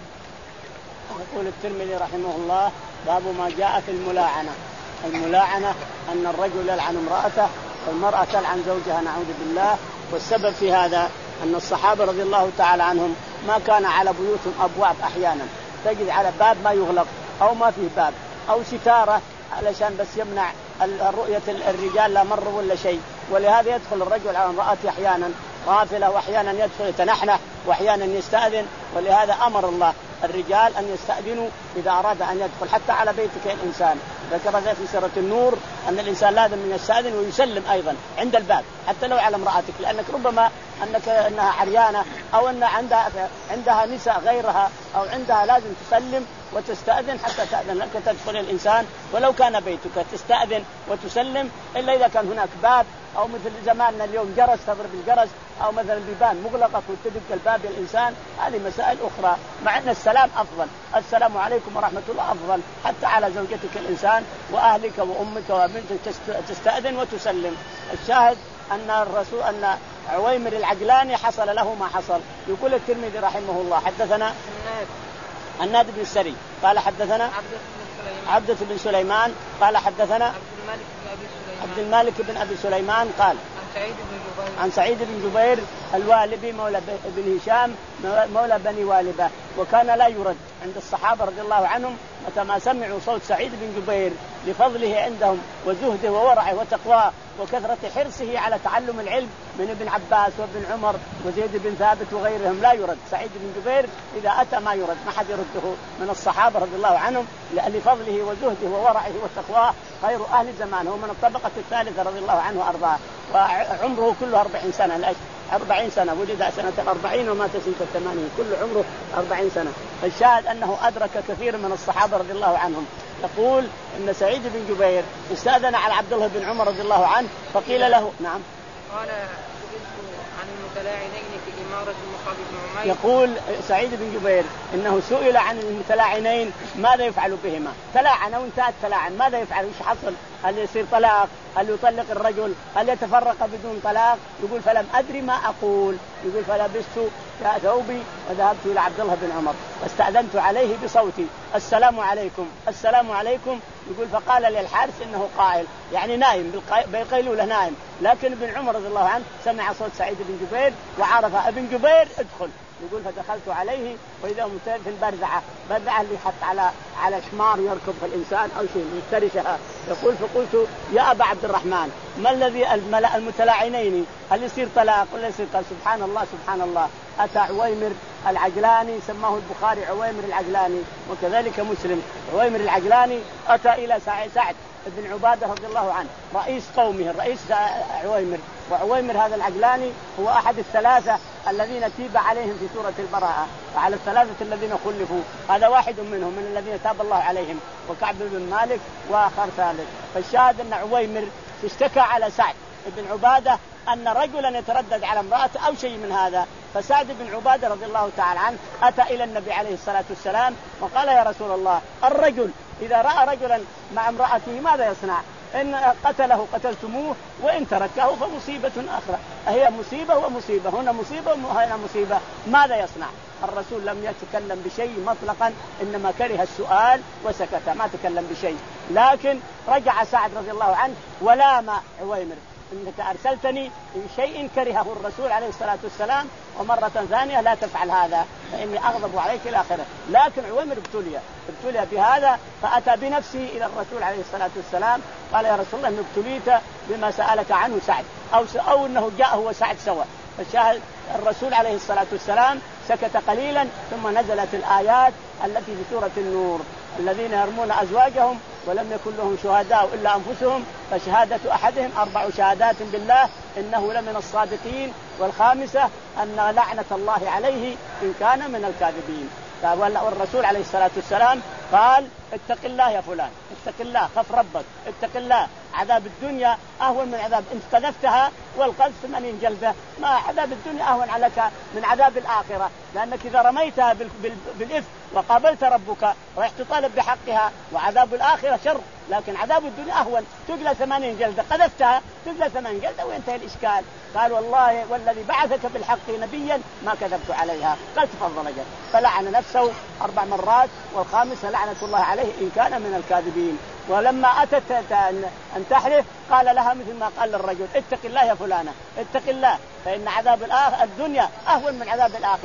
يقول الترمذي رحمه الله باب ما جاء في الملاعنة. الملاعنة أن الرجل يلعن امرأته والمرأة تلعن زوجها نعوذ بالله. والسبب في هذا أن الصحابة رضي الله تعالى عنهم ما كان على بيوتهم أبواب، أحيانا تجد على باب ما يغلق أو ما فيه باب أو ستارة علشان بس يمنع رؤية الرجال لا مر ولا شيء. ولهذا يدخل الرجل على امرأته أحيانا غافلة، وأحيانا يدخل يتنحنح، وأحيانا يستأذن. ولهذا أمر الله الرجال أن يستأذنوا إذا أراد أن يدخل حتى على بيتك الإنسان. ذكر ذلك في سورة النور أن الإنسان لازم يستأذن ويسلم أيضا عند الباب حتى لو على امرأتك، لأنك ربما أنك أنها عريانة أو أن عندها عندها نساء غيرها أو عندها، لازم تسلم وتستأذن حتى تأذن لك تدخل الإنسان ولو كان بيتك، تستأذن وتسلم. إلا إذا كان هناك باب أو مثل زماننا اليوم جرس تضرب الجرس، أو مثلا بيبان مغلقة وتدق الباب الإنسان، هذه مسائل أخرى. مع أن السلام أفضل، السلام عليكم ورحمة الله أفضل حتى على زوجتك الإنسان وأهلك وأمك وبنتك تستأذن وتسلم. الشاهد أن الرسول أن عويمر العجلاني حصل له ما حصل. يقول الترمذي رحمه الله حدثنا الناد بن السري قال حدثنا عبدة بن سليمان قال حدثنا عبد المالك بن أبي سليمان قال عن سعيد بن جبير الوالبي مولى بن هشام مولى بني والبة، وكان لا يرد عند الصحابة رضي الله عنهم متى ما سمعوا صوت سعيد بن جبير لفضله عندهم وزهده وورعه وتقواه وكثرة حرصه على تعلم العلم من ابن عباس وابن عمر وزيد بن ثابت وغيرهم. لا يرد سعيد بن جبير، إذا أتى ما يرد، ما حد يرده من الصحابة رضي الله عنهم لفضله وزهده وورعه وتقواه، خير أهل زمانه من الطبقة الثالثة رضي الله عنه وأرضاه، وعمره كله أربعين سنة أربعين سنة، ولد سنة أربعين ومات سنة الثمانين، كل عمره أربعين سنة. الشاهد أنه أدرك كثير من الصحابة رضي الله عنهم. يقول إن سعيد بن جبير استأذن على عبد الله بن عمر رضي الله عنه فقيل له نعم. قال عن المتلاعنين في إمارة مصعب بن عمير. يقول سعيد بن جبير إنه سئل عن المتلاعنين ماذا يفعل بهما، تلاعن وانتهت تلاعن، ماذا يفعل، ايش حصل، هل يصير طلاق، هل يطلق الرجل، هل يتفرق بدون طلاق؟ يقول فلم أدري ما أقول. يقول فلبست ثوبي وذهبت إلى عبد الله بن عمر واستأذنت عليه بصوتي السلام عليكم السلام عليكم. يقول فقال للحارس إنه قائل، يعني نايم بالقيلولة نايم، لكن ابن عمر رضي الله عنه سمع صوت سعيد بن جبير وعرف ابن جبير ادخل. يقول فدخلت عليه وإذا متين في البرزعة، برزعة اللي حط على على الحمار يركب في الإنسان أو شيء يفترشها. يقول فقلت يا أبا عبد الرحمن ما الذي المتلاعنين، هل يصير طلاق ولا يصير؟ قال سبحان الله سبحان الله، أتى عويمر العجلاني، سماه البخاري عويمر العجلاني وكذلك مسلم، عويمر العجلاني أتى إلى سعد بن عبادة رضي الله عنه رئيس قومه، الرئيس عويمر. وعويمر هذا العجلاني هو أحد الثلاثة الذين تيب عليهم في سورة البراءة، وعلى الثلاثة الذين خلفوا هذا واحد منهم من الذين تاب الله عليهم، وكعب بن مالك وآخر ثالث. فالشاهد أن عويمر اشتكى على سعد بن عبادة أن رجلا يتردد على امرأته أو شيء من هذا. فسعد بن عبادة رضي الله تعالى عنه أتى إلى النبي عليه الصلاة والسلام وقال يا رسول الله الرجل إذا رأى رجلا مع امرأته ماذا يصنع؟ إن قتله قتلتموه وإن تركه فمصيبة أخرى. هي مصيبة ومصيبة، هنا مصيبة وهنا مصيبة، ماذا يصنع؟ الرسول لم يتكلم بشيء مطلقا، إنما كره السؤال وسكت ما تكلم بشيء. لكن رجع سعد رضي الله عنه ولام عويمر إنك أرسلتني بشيء كرهه الرسول عليه الصلاة والسلام، ومرة ثانية لا تفعل هذا فإني أغضب عليك إلى آخره. لكن عويمر ابتلي ابتلي بهذا، فأتى بنفسه إلى الرسول عليه الصلاة والسلام قال يا رسول الله إن ابتليت بما سألك عنه سعد، أو, أو أنه جاء هو سعد سوا. فالشاهد الرسول عليه الصلاة والسلام سكت قليلا، ثم نزلت الآيات التي في سورة النور الذين يرمون أزواجهم ولم يكن لهم شهداء إلا أنفسهم فشهادة أحدهم أربع شهادات بالله إنه لمن الصادقين، والخامسة أن لعنة الله عليه إن كان من الكاذبين. والرسول عليه الصلاة والسلام قال اتق الله يا فلان، اتق الله، خف ربك، اتق الله، عذاب الدنيا أهون من عذاب إن قذفتها والقذف ثمانين جلدة، ما عذاب الدنيا أهون عليك من عذاب الآخرة، لأنك إذا رميتها بالإفك وقابلت ربك رح تطالب بحقها، وعذاب الآخرة شر، لكن عذاب الدنيا أهون، تقلى ثمانين جلدة، قذفتها تقلى ثمانين جلدة وينتهي الإشكال. قال والله والذي بعثك بالحق نبيا ما كذبت عليها. قال تفضل جل، فلعن نفسه أربع مرات، والخامسة لعنة الله عليه إن كان من الكاذبين. ولما أتت أن تحلف قال لها مثل ما قال للرجل اتق الله يا فلانة، اتق الله فإن عذاب الدنيا أهون من عذاب الآخرة.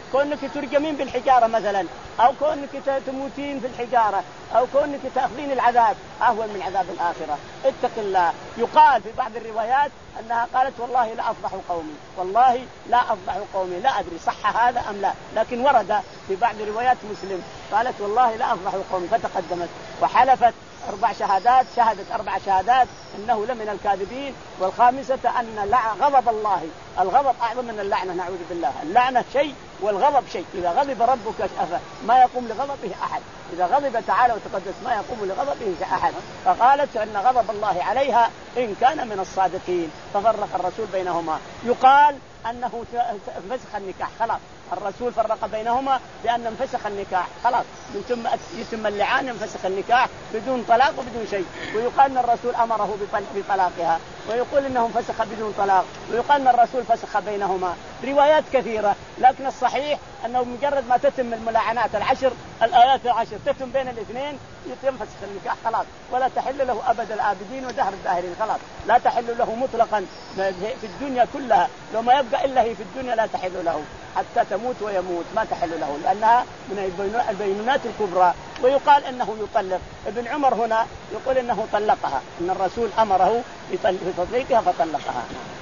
كونك ترجمين بالحجارة مثلا، أو كونك تموتين في الحجارة، أو كونك تأخذين العذاب أهون من عذاب الآخرة. اتق الله. يقال في بعض الروايات أنها قالت والله لا أفضح قومي، والله لا أفضح قومي. لا أدري صح هذا أم لا، لكن ورد في بعض روايات مسلم قالت والله لا أفضح قومي، فتقدمت وحلفت أربع شهادات، شهدت أربع شهادات أنه لمن الكاذبين. والخامسة أن غضب الله، الغضب أعظم من اللعنة، نعوذ بالله. اللعنة شيء والغضب شيء. إذا غضب ربك ما يقوم لغضبه أحد، إذا غضب تعالى وتقدس ما يقوم لغضبه أحد. فقالت أن غضب الله عليها إن كان من الصادقين، ففرق الرسول بينهما. يقال أنه فسخ النكاح، خلاص الرسول فرق بينهما بأن انفسخ النكاح، خلاص من ثم يسمى اللعان انفسخ النكاح بدون طلاق وبدون شيء. ويقال أن الرسول أمره بطلاقها، ويقول أنه انفسخ بدون طلاق، ويقال أن الرسول فسخ بينهما. روايات كثيرة، لكن الصحيح أنه مجرد ما تتم الملاعنات العشر، الآيات العشر تتم بين الاثنين ينفسخ النكاح خلاص، ولا تحل له أبد الآبدين ودهر الداهرين، خلاص لا تحل له مطلقا في الدنيا كلها، لو ما يبقى إلا هي في الدنيا لا تحل له حتى تموت ويموت، ما تحل له لأنها من البينونات الكبرى. ويقال أنه يطلق. ابن عمر هنا يقول أنه طلقها، أن الرسول أمره بتطليقها فطلقها.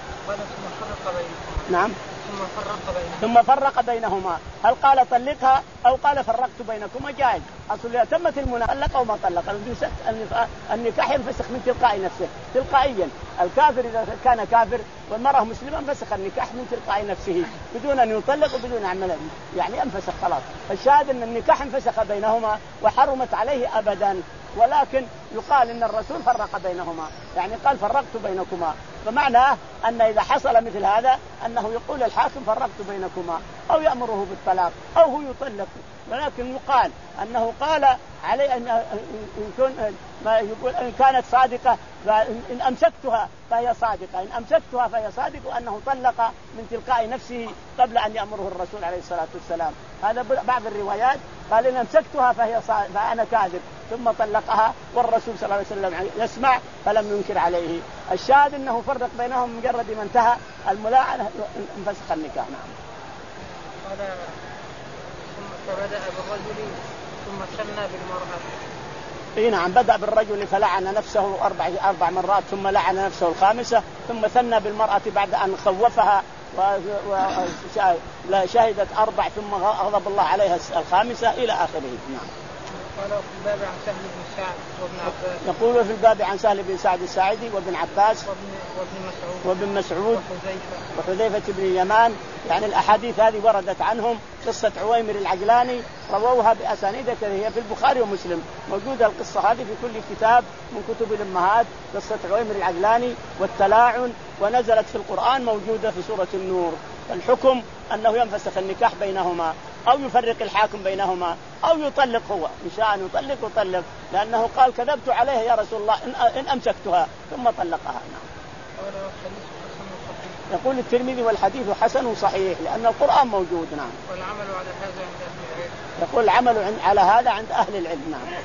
نعم. ثم فرق بينهما. ثم فرق بينهما. هل قال طلقها أو قال فرقت بينكما؟ جائز. أصل إذا تمت المناقشة طلق أو ما طلق، النكاح ينفسخ من تلقاء نفسه تلقائيا. الكافر إذا كان كافر والمرأة مسلمة انفسخ النكاح من تلقاء نفسه بدون أن يطلق وبدون أن يعمل، يعني انفسخ خلاص. الشاهد أن النكاح انفسخ بينهما وحرمت عليه أبدا. ولكن يقال إن الرسول فرق بينهما، يعني قال فرقت بينكما، فمعناه أن إذا حصل مثل هذا أنه يقول الحاكم فرقت بينكما، أو يأمره بالطلاق أو هو يطلق. ولكن يقال أنه قال عليه أن ما يقول إن كانت صادقة إن أمسكتها فهي صادقة، إن أمسكتها فهي صادقة، وأنه طلق من تلقاء نفسه قبل أن يأمره الرسول عليه الصلاة والسلام. هذا بعض الروايات قال إن أمسكتها فهي فأنا كاذب، ثم طلقها والرسول صلى الله عليه وسلم يسمع فلم ينكر عليه. الشاهد أنه فرق بينهم مجرد ما انتهى الملاعنة انفسخ النكاح. نعم. فبدأ بالرجل ثم ثنى بالمرأة. اي نعم، بدأ بالرجل فلعن نفسه أربع أربع مرات، ثم لعن نفسه الخامسة، ثم ثنى بالمرأة بعد أن خوفها وشهدت أربع، ثم غضب الله عليها الخامسة إلى آخره. نعم. قال في الباب عن سهل بن سعد وابن عباس. يقول في الباب عن سهل بن سعد الساعدي وابن عباس وابن مسعود وابن مسعود وحذيفة وحذيفة بن اليمان. يعني الأحاديث هذه وردت عنهم. قصة عويمر العجلاني رووها بأسانيد كثيرة في البخاري ومسلم، موجودة القصة هذه في كل كتاب من كتب الأمهات، قصة عويمر العجلاني والتلاعن، ونزلت في القرآن موجودة في سورة النور. الحكم أنه ينفسخ النكاح بينهما، أو يفرق الحاكم بينهما، أو يطلق هو إن شاء أن يطلق وطلق، لأنه قال كذبت عليها يا رسول الله إن أمسكتها، ثم طلقها. يقول الترمذي والحديث حسن صحيح لأن القرآن موجود. نعم. والعمل على هذا عند أهل العلم. يقول العمل على هذا عند أهل العلم. نعم.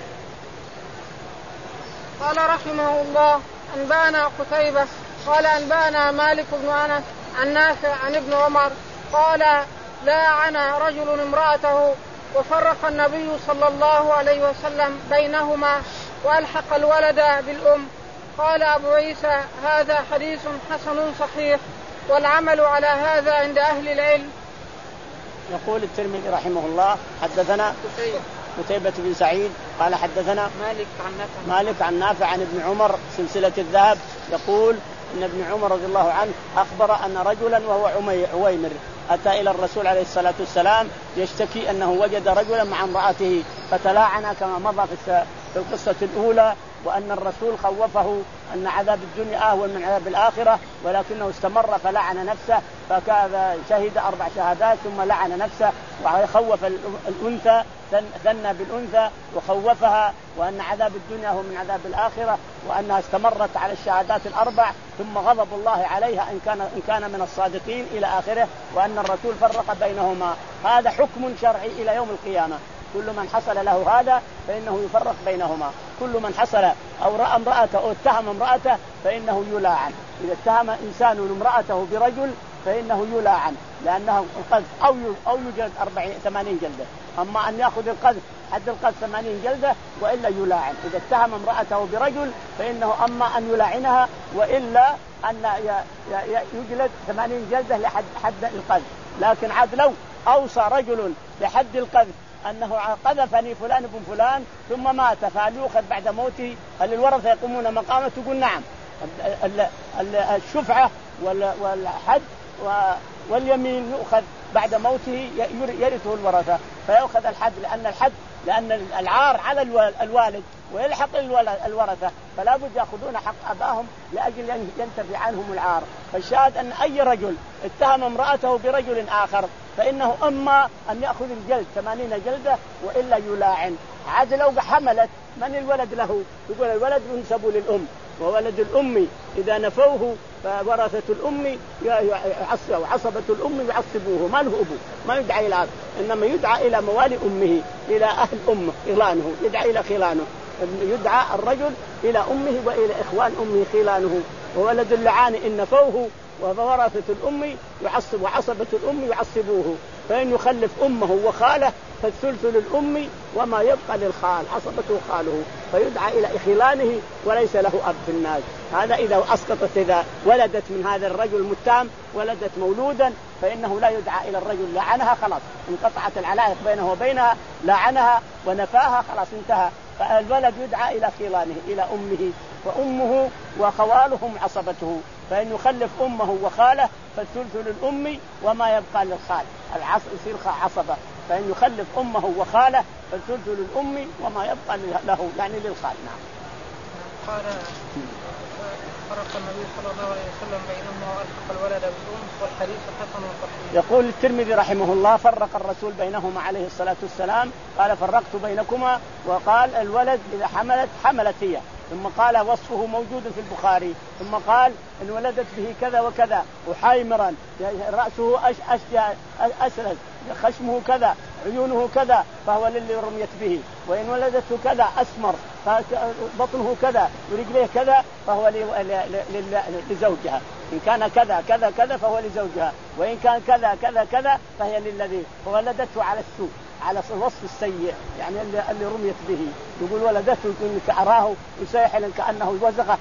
قال رحمه الله أنبانا قتيبة قال أنبانا مالك بن أنس عن نافع عن ابن عمر قال لاعن رجل امرأته وفرق النبي صلى الله عليه وسلم بينهما وألحق الولد بالأم. قال أبو عيسى هذا حديث حسن صحيح والعمل على هذا عند أهل العلم. يقول الترمذي رحمه الله حدثنا قتيبة بن سعيد قال حدثنا مالك عن نافع مالك عن نافع عن ابن عمر سلسلة الذهب يقول إن ابن عمر رضي الله عنه أخبر أن رجلا وهو عويمر أتى إلى الرسول عليه الصلاة والسلام يشتكي أنه وجد رجلا مع امرأته فتلاعن كما مضى في القصة الأولى، وأن الرسول خوفه أن عذاب الدنيا أهون من عذاب الآخرة، ولكنه استمر فلعن نفسه، فكذا شهد أربع شهادات ثم لعن نفسه وخوف الأنثى، ثنى بالأنثى وخوفها، وأن عذاب الدنيا هو من عذاب الآخرة، وأنها استمرت على الشهادات الأربع، ثم غضب الله عليها إن كان إن كان من الصادقين إلى آخره، وأن الرسول فرق بينهما. هذا حكم شرعي إلى يوم القيامة، كل من حصل له هذا فإنه يفرق بينهما، كل من حصل أو رأى امرأته أو اتهم امرأته فإنه يلاعن. إذا اتهم إنسان امرأته برجل فإنه يلاعن لأنه القذف أو أو يجلد أربعين ثمانين جلدة. أما أن يأخذ القذف حد القذف ثمانين جلدة وإلا يلاعن. إذا اتهم امرأته برجل فإنه أما أن يلاعنها وإلا أن يجلد ثمانين جلدة لحد حد القذف. لكن عاد لو أوصى رجل بحد القذف أنه قذفني فلان بن فلان ثم مات فهل يؤخذ بعد موته؟ هل الورثة يقومون مقامه؟ تقول نعم. الشفعة والحد واليمين يؤخذ بعد موته يرثه الورثة فيأخذ الحد لأن الحد لأن العار على الوالد ويلحق الورثة فلا بد يأخذون حق أباهم لأجل أن ينتفي عنهم العار. فالشاهد أن أي رجل اتهم امرأته برجل آخر فإنه أما أن يأخذ الجلد ثمانين جلدة وإلا يلاعن. عاد لو حملت من الولد له؟ يقول الولد ينسب للأم وولد الأم إذا نفوه فورثة الأم وعصبة الأم يعصبوه ما له أبو ما يدعى إلى أب إنما يدعى إلى موالي أمه إلى أهل أمه خلانه يدعى إلى خلانه يدعى الرجل إلى أمه وإلى إخوان أمه خلانه. وولد اللعان إن نفوه وورثة الأم يعصب وعصبة الأم يعصبوه فإن يخلف أمه وخاله فالثلث للأم وما يبقى للخال عصبته خاله فيدعى إلى خلانه وليس له أب في الناس. هذا إذا أسقطت إذا ولدت من هذا الرجل المتهم ولدت مولودا فإنه لا يدعى إلى الرجل لعنها خلاص انقطعت العلائق بينه وبينها لعنها ونفاها خلاص انتهى. فالولد يدعى إلى خلانه إلى أمه وأمه وخوالهم عصبته فإن يخلف أمه وخاله فالثلث للأم وما يبقى للخال العصب يصير عصبة. فإن يخلف أمه وخاله فالثلث للأم وما يبقى له يعني للخال. نعم. قال فرق النبي صلى الله عليه وسلم بينهما وألحق الولد بالأم والحديث حسن صحيح. يقول الترمذي رحمه الله فرق الرسول بينهما عليه الصلاة والسلام قال فرقت بينكما وقال الولد إذا حملت حملت هي ثم قال وصفه موجود في البخاري ثم قال إن ولدت به كذا وكذا وحيمرا رأسه أش أش أسرد خشمه كذا عيونه كذا فهو للي رميت به وإن ولدته كذا أسمر بطنه كذا ورجليه كذا فهو لزوجها إن كان كذا كذا كذا فهو لزوجها وإن كان كذا كذا كذا فهي للذي فولدته على السوء على الوصف السيء يعني اللي, اللي رميت به. يقول ولدته يكون كأراه يسيحل كأنه وزغه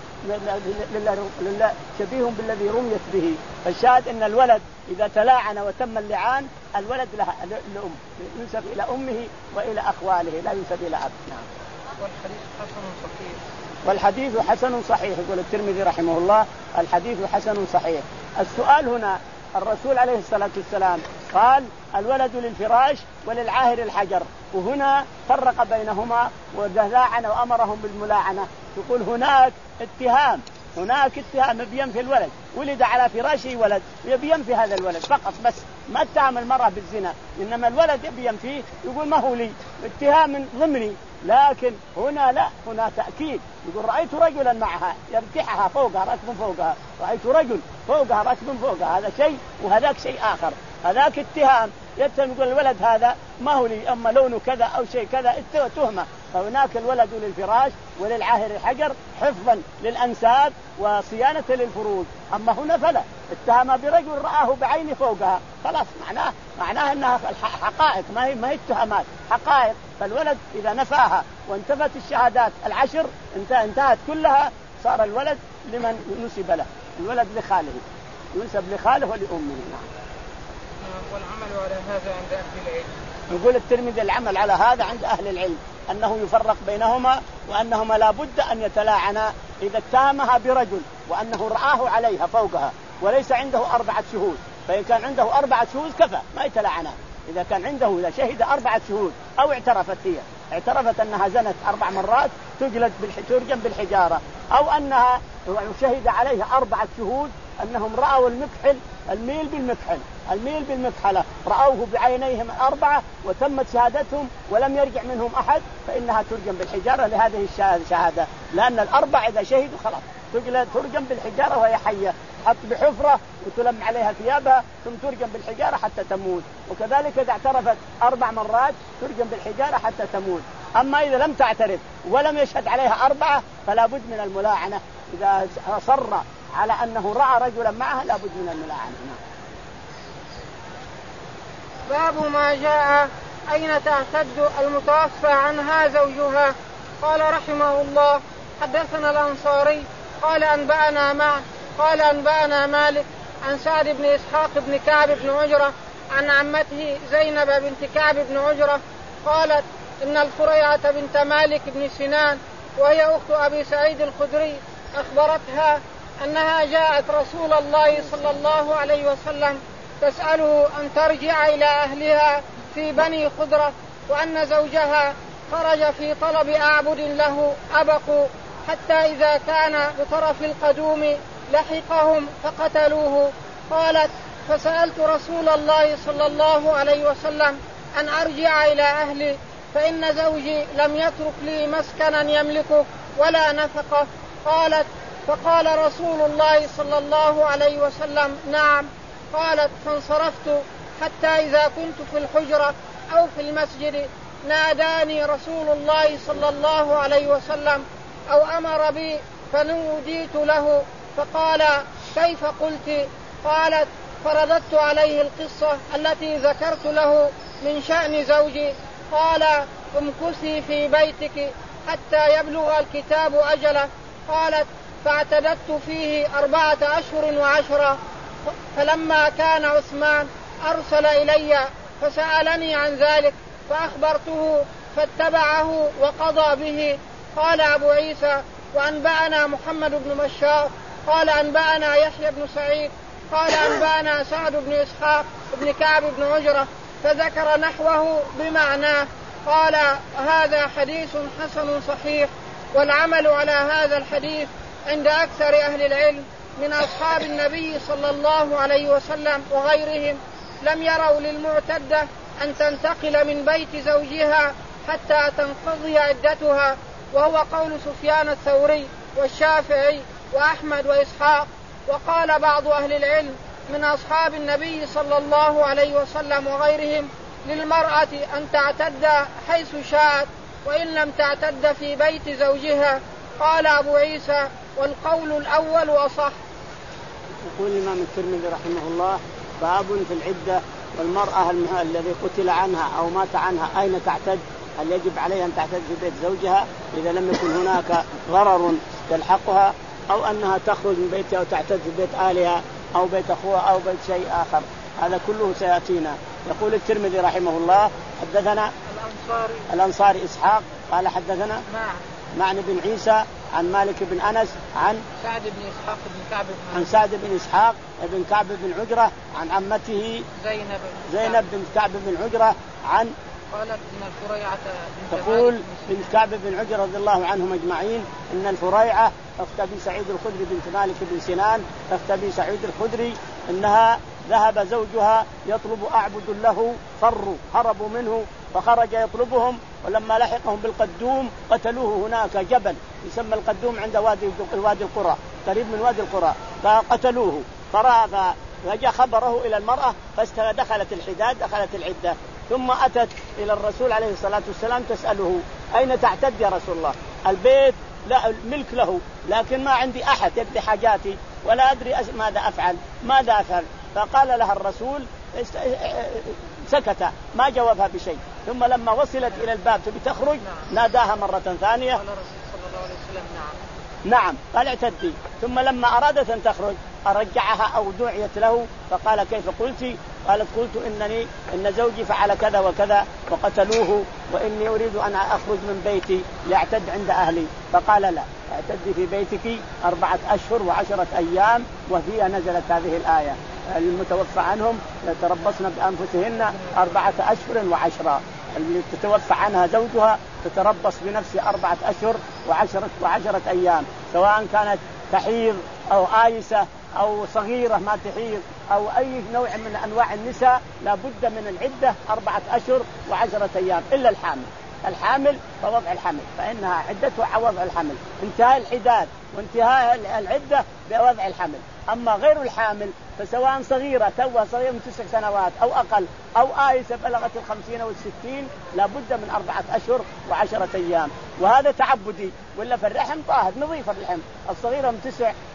شبيه بالذي رميت به. فالشاهد إن الولد إذا تلاعن وتم اللعان الولد لها لأم ينسب إلى أمه وإلى أخواله لا ينسب إلى أب. نعم. والحديث حسن صحيح. والحديث حسن صحيح. يقول الترمذي رحمه الله الحديث حسن صحيح. السؤال هنا الرسول عليه الصلاة والسلام قال الولد للفراش وللعاهر الحجر وهنا فرق بينهما ودلاعن وأمرهم بالملاعنة. يقول هناك اتهام هناك اتهام بين في الولد ولد على فراشه ولد يبين في هذا الولد فقط بس ما اتهم المرأة بالزنا إنما الولد يبين فيه يقول ما هو لي اتهام ضمني. لكن هنا لا هنا تأكيد يقول رأيت رجلا معها يرتحها فوقها ركب فوقها رأيت رجل فوقها ركب فوقها هذا شيء وهذاك شيء آخر. هذاك اتهام يتهم يقول الولد هذا ما هو لي أما لونه كذا أو شيء كذا تهمة. فهناك الولد للفراش وللعاهر الحجر حفظا للأنساب وصيانة للفروج. أما هنا فلا اتهم برجل رآه بعينه فوقها خلاص معناه معناه أنها حقائق ما هي ما هي اتهامات حقائق. فالولد إذا نفاها وانتفت الشهادات العشر انتهت كلها صار الولد لمن نسب له الولد لخاله ينسب لخاله ولأمه. نعم. والعمل على هذا عند أهل العلم. يقول الترمذي العمل على هذا عند أهل العلم أنه يفرق بينهما وأنهما لا بد أن يتلاعنا إذا اتهمها برجل وأنه رآه عليها فوقها وليس عنده أربعة شهود فإن كان عنده أربعة شهود كفى ما يتلاعنا. إذا كان عنده إذا شهد أربعة شهود أو اعترفت هي اعترفت أنها زنت أربع مرات تجلد ترجم بالحجارة أو أنها شهد عليها أربعة شهود أنهم رأوا المكحل الميل بالمكحل الميل بالمكحلة رأوه بعينيهم أربعة وتمت شهادتهم ولم يرجع منهم أحد فإنها ترجم بالحجارة لهذه الشهادة لأن الأربع إذا شهدوا خلاص ترجم بالحجارة وهي حية حط بحفرة وتلم عليها ثيابها ثم ترجم بالحجارة حتى تموت. وكذلك إذا اعترفت أربع مرات ترجم بالحجارة حتى تموت. أما إذا لم تعترف ولم يشهد عليها أربعة فلا بد من الملاعنة. إذا صر على أنه رأى رجلا معها لا بد من الملاعنة. باب ما جاء أين تعتد المتوفى عنها زوجها. قال رحمه الله حدثنا الأنصاري قال أنبأنا معه قال أنبأنا مالك عن سعد بن إسحاق بن كعب بن عجرة عن عمته زينب بنت كعب بن عجرة قالت إن الفريعة بنت مالك بن سنان وهي أخت أبي سعيد الخدري أخبرتها أنها جاءت رسول الله صلى الله عليه وسلم تسأله أن ترجع إلى أهلها في بني خدرة وأن زوجها خرج في طلب أعبد له أبقوا حتى إذا كان بطرف القدوم لحقهم فقتلوه. قالت فسألت رسول الله صلى الله عليه وسلم أن أرجع إلى أهلي فإن زوجي لم يترك لي مسكنا يملكه ولا نفقه. قالت فقال رسول الله صلى الله عليه وسلم نعم. قالت فانصرفت حتى إذا كنت في الحجرة أو في المسجد ناداني رسول الله صلى الله عليه وسلم أو أمر بي فنوديت له فقال كيف قلت؟ قالت فرددت عليه القصة التي ذكرت له من شأن زوجي. قال امكثي في بيتك حتى يبلغ الكتاب أجله. قالت فاعتددت فيه أربعة أشهر وعشرة فلما كان عثمان أرسل إلي فسألني عن ذلك فأخبرته فاتبعه وقضى به. قال أبو عيسى وأنبأنا محمد بن بشار قال أنبأنا يحيى بن سعيد قال أنبأنا سعد بن إسحاق بن كعب بن عجرة فذكر نحوه بمعناه. قال هذا حديث حسن صحيح والعمل على هذا الحديث عند أكثر أهل العلم من أصحاب النبي صلى الله عليه وسلم وغيرهم لم يروا للمعتدة أن تنتقل من بيت زوجها حتى تنقضي عدتها، وهو قول سفيان الثوري والشافعي وأحمد وإسحاق. وقال بعض أهل العلم من أصحاب النبي صلى الله عليه وسلم وغيرهم للمرأة أن تعتد حيث شاءت وإن لم تعتد في بيت زوجها. قال أبو عيسى والقول الأول أصح. يقول الإمام الترمذي رحمه الله باب في العدة والمرأة الذي قتل عنها أو مات عنها أين تعتد؟ هل يجب عليها أن تعتد في بيت زوجها إذا لم يكن هناك ضرر يلحقها أو أنها تخرج من بيتها وتعتد في بيت أهلها أو بيت أخوها أو بيت شيء آخر؟ هذا كله سيأتينا. يقول الترمذي رحمه الله حدثنا الأنصاري, الأنصاري إسحاق قال حدثنا معن معن بن عيسى عن مالك بن أنس عن سعد بن إسحاق بن كعب بن عن سعد بن إسحاق بن كعب بن عجرة عن عمته زينب زينب بن كعب بن عجرة عن قالت إن الفريعة تقول بنت كعب بن عجرة رضي الله عنهم أجمعين إن الفريعة أخت أبي سعيد الخدري بنت مالك بن سنان أخت أبي سعيد الخدري إنها ذهب زوجها يطلب أعبد له فروا هربوا منه فخرج يطلبهم ولما لحقهم بالقدوم قتلوه هناك جبل يسمى القدوم عند وادي وادي القرى قريب من وادي القرى فقتلوه. فراغ فجاء خبره إلى المرأة فدخلت الحداد دخلت العدة ثم أتت إلى الرسول عليه الصلاة والسلام تسأله أين تعتد يا رسول الله؟ البيت لا ملك له لكن ما عندي أحد يقضي حاجاتي ولا أدري ماذا أفعل ماذا أفعل. فقال لها الرسول سكت ما جاوبها بشيء. ثم لما وصلت إلى الباب تبي تخرج ناداها مرة ثانية قال الرسول صلى الله عليه وسلم نعم نعم قال اعتدي. ثم لما أرادت أن تخرج أرجعها أو دعيت له فقال كيف قلت؟ قالت قلت إنني إن زوجي فعل كذا وكذا وقتلوه وإني أريد أن أخرج من بيتي لأعتد عند أهلي. فقال لا اعتدي في بيتك أربعة أشهر وعشرة أيام وفيها نزلت هذه الآية المتوفى عنهم يتربصن بأنفسهن أربعة أشهر وعشرة. اللي تتوفى عنها زوجها تتربص بنفسها أربعة أشهر وعشرة وعشرة أيام سواء كانت تحيض أو آيسة أو صغيرة ما تحيض أو أي نوع من أنواع النساء لا بد من العدة أربعة أشهر وعشرة أيام إلا الحامل. الحامل فوضع الحمل فإنها عدتها وضع الحمل انتهاء الحداد وانتهاء العدة بوضع الحمل. أما غير الحامل فسواء صغيرة توها صغيرة من تسع سنوات أو أقل أو آيسة بلغت الخمسين والستين لا بد من أربعة أشهر وعشرة أيام. وهذا تعبدي ولا في الرحم طاهر نظيف الرحم الصغيرة من تسع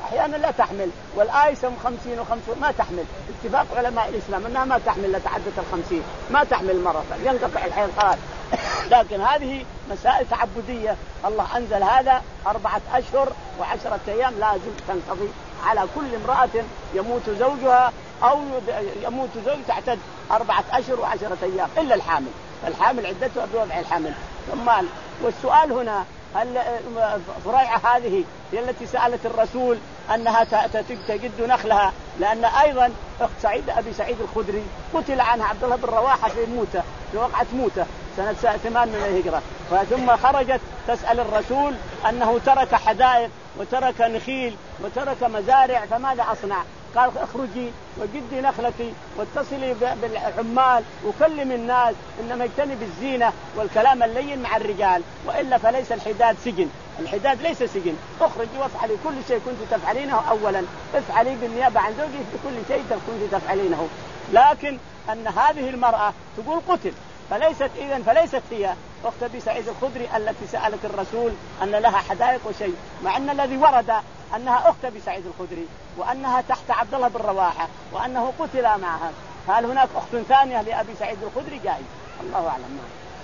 أحيانا لا تحمل، والآية خمسين وخمسون ما تحمل، اتفاق علماء الإسلام أنها ما تحمل لتعدت الخمسين، ما تحمل مرة ينقطع الحيض خلاص. لكن هذه مسائل تعبدية، الله أنزل هذا أربعة أشهر وعشرة أيام لازم تنقضي على كل امرأة يموت زوجها أو يموت زوج تعتد أربعة أشهر وعشرة أيام إلا الحامل، الحامل عدتها بوضع الحمل. ثم والسؤال هنا هل فريعة هذه هي التي سألت الرسول أنها تجد نخلها؟ لأن أيضا أخت سعيد أبي سعيد الخدري قتل عنها عبد الله بن رواحة في موتة في وقعة موتة سنة ثمان من الهجرة، ثم خرجت تسأل الرسول أنه ترك حدائق وترك نخيل وترك مزارع فماذا أصنع؟ قال اخرجي وجدي نخلتي واتصلي بالعمال وكلم الناس، إنما اجتنب الزينة والكلام اللين مع الرجال، وإلا فليس الحداد سجن، الحداد ليس سجن، اخرجي وافعلي كل شيء كنت تفعلينه أولا، افعلي بالنيابة عن زوجك في كل شيء كنت تفعلينه. لكن أن هذه المرأة تقول قتل، فليست إذن فليست هي أخت أبي سعيد الخدري التي سألت الرسول أن لها حدائق وشيء، مع أن الذي ورد أنها أخت أبي سعيد الخدري وأنها تحت عبد الله بن رواحة وأنه قتل معها. هل هناك أخت ثانية لأبي سعيد الخدري؟ جائز، الله أعلم.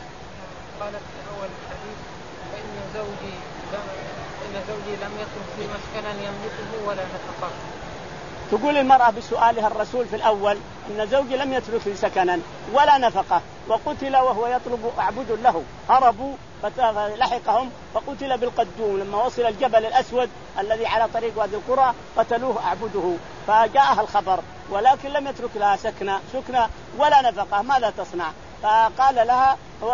قالت في أول الحديث فإن زوجي إن زوجي لم يترك في مسكنا يملكه ولا نفقه. تقول المرأة بسؤالها الرسول في الأول إن زوجي لم يترك في سكنا ولا نفقة وقتل وهو يطلب أعبد له، هربوا فلحقهم فقتل بالقدوم لما وصل الجبل الأسود الذي على طريق وادي القرى قتلوه أعبده، فجاءها الخبر ولكن لم يترك لها سكنة سكنة ولا نفقة، ماذا تصنع؟ فقال لها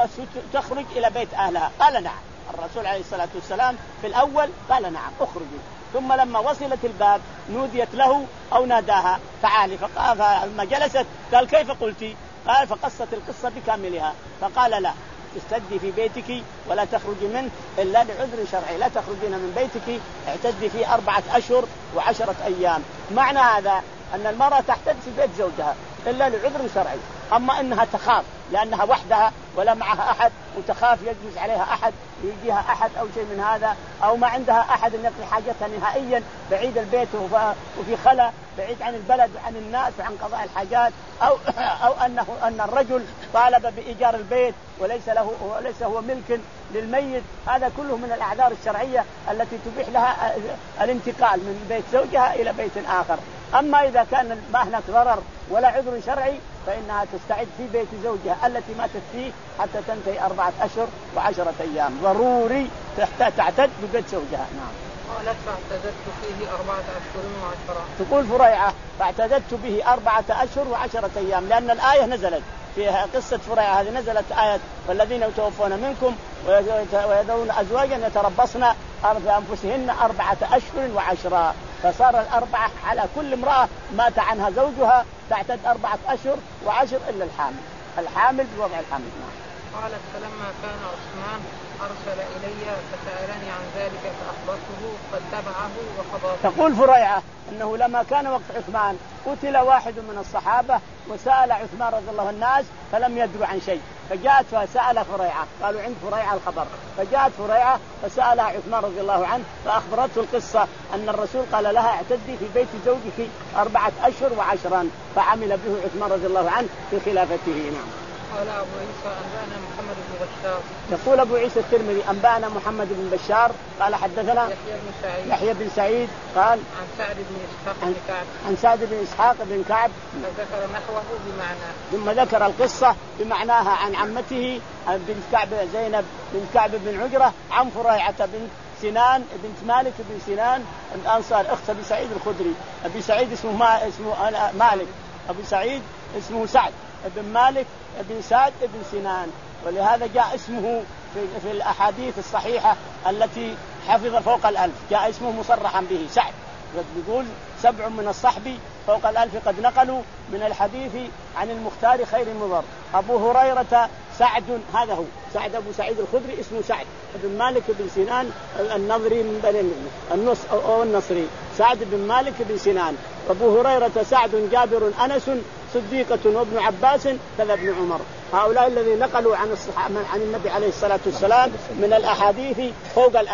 تخرج إلى بيت أهلها، قال نعم. الرسول عليه الصلاة والسلام في الأول قال نعم اخرجي، ثم لما وصلت الباب نوديت له أو ناداها تعالي، فلما جلست قال كيف قلتي؟ قال فقصت القصة بكاملها، فقال لا استدي في بيتك ولا تخرجي منه إلا لعذر شرعي، لا تخرجين من بيتك اعتدي فيه أربعة أشهر وعشرة أيام. معنى هذا أن المرأة تعتد في بيت زوجها إلا لعذر شرعي، أما أنها تخاف لأنها وحدها ولا معها أحد وتخاف يجلس عليها أحد يجيها أحد أو شيء من هذا، أو ما عندها أحد أن يقضي حاجتها نهائيا بعيد البيت وفي خلا بعيد عن البلد وعن الناس وعن قضاء الحاجات، أو أو أنه أن الرجل طالب بإيجار البيت وليس له وليس هو ملك للميت، هذا كله من الأعذار الشرعية التي تبيح لها الانتقال من بيت زوجها إلى بيت آخر. أما إذا كان ما هناك ضرر ولا عذر شرعي فإنها تستعد في بيت زوجها التي ماتت فيه حتى تنتهي أربعة أشهر وعشرة أيام، ضروري تعتد ببيت زوجها. نعم. قالت فاعتددت فيه أربعة أشهر وعشرة. تقول فريعة فاعتددت به أربعة أشهر وعشرة أيام، لأن الآية نزلت في قصة فريعة هذه، نزلت آية والذين يتوفون منكم ويذرون أزواجا يتربصن بأنفسهن أربعة أشهر وعشرة، فصار الأربعة على كل امرأة مات عنها زوجها تعتد أربعة أشهر وعشر إلا الحامل، الحامل بوضع الحمل. قالت فلما كان عثمان أرسل إلي فسألني عن ذلك فأخبرته فاتبعه وقضى. تقول فريعة أنه لما كان وقت عثمان قتل واحد من الصحابة وسأل عثمان رضي الله عنه الناس فلم يدروا عن شيء، فجاءت فسأل فريعة، قالوا عند فريعة الخبر، فجاءت فريعة فسألها عثمان رضي الله عنه فأخبرته القصة أن الرسول قال لها اعتدي في بيت زوجك أربعة أشهر وعشرا، فعمل به عثمان رضي الله عنه في خلافته. نعم. قال أبو عيسى أنبأنا محمد بن بشار. يقول أبو عيسى الترمذي أنبأنا محمد بن بشار قال حدثنا يحيى بن سعيد يحيى بن سعيد قال عن سعد بن إسحاق بن كعب عن سعد بن إسحاق بن كعب فذكر نحوه بمعناه، ثم ذكر القصة بمعناها عن عمته بنت كعب زينب بنت كعب بن عجرة عن فريعة بنت سنان بنت مالك بن سنان الأنصار أخت أبي سعيد الخدري. أبي سعيد اسمه ما اسمه مالك، أبي سعيد اسمه سعد ابن مالك ابن سعد ابن سنان، ولهذا جاء اسمه في, في الأحاديث الصحيحة التي حفظ فوق الألف جاء اسمه مصرحا به سعد، يقول سبع من الصحب فوق الألف قد نقلوا من الحديث عن المختار خير مضر. أبو هريرة سعد، هذا هو سعد أبو سعيد الخدري اسمه سعد ابن مالك بن سنان النظري من بني النص أو النصري، سعد بن مالك بن سنان. أبو هريرة سعد جابر أنس صديقة وابن عباس كذا ابن عمر، هؤلاء الذين نقلوا عن الصحابة عن النبي عليه الصلاة والسلام من الأحاديث فوق الألف.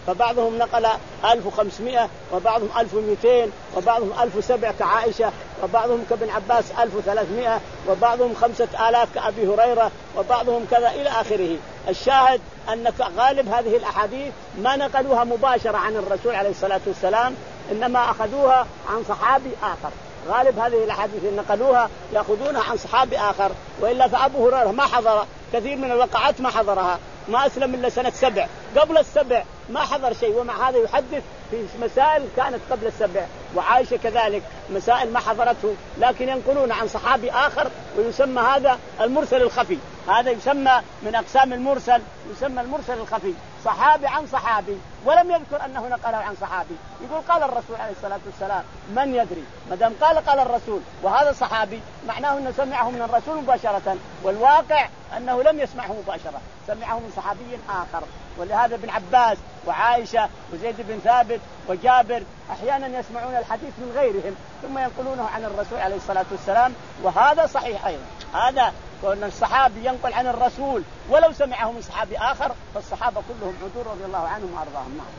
فبعضهم نقل ألف وخمسمائة وبعضهم ألف ومئتين وبعضهم ألف وسبعة كعائشة وبعضهم كابن عباس ألف وثلاثمائة وبعضهم خمسة آلاف كأبي هريرة وبعضهم كذا إلى آخره. الشاهد أن غالب هذه الأحاديث ما نقلوها مباشرة عن الرسول عليه الصلاة والسلام، إنما أخذوها عن صحابي آخر. غالب هذه الأحاديث نقلوها يأخذونها عن صحابي آخر، وإلا فأبو هريرة ما حضر كثير من الوقعات، ما حضرها، ما أسلم إلا سنة سبع، قبل السبع ما حضر شيء، ومع هذا يحدث في مسائل كانت قبل السبع. وعائشة كذلك مسائل ما حضرته، لكن ينقلون عن صحابي آخر، ويسمى هذا المرسل الخفي. هذا يسمى من أقسام المرسل، يسمى المرسل الخفي، صحابي عن صحابي ولم يذكر أنه نقله عن صحابي، يقول قال الرسول عليه الصلاة والسلام، من يدري؟ ما دام قال قال الرسول وهذا صحابي معناه أنه سمعه من الرسول مباشرة، والواقع أنه لم يسمعه مباشرة، سمعه من صحابي آخر. ولهذا ابن عباس وعائشة وزيد بن ثابت وجابر أحيانا يسمعون الحديث من غيرهم ثم ينقلونه عن الرسول عليه الصلاة والسلام، وهذا صحيح أيضا. هذا وأن الصحابي ينقل عن الرسول ولو سمعه من صحابي آخر، فالصحابة كلهم عدول رضي الله عنهم وأرضاهم. نعم.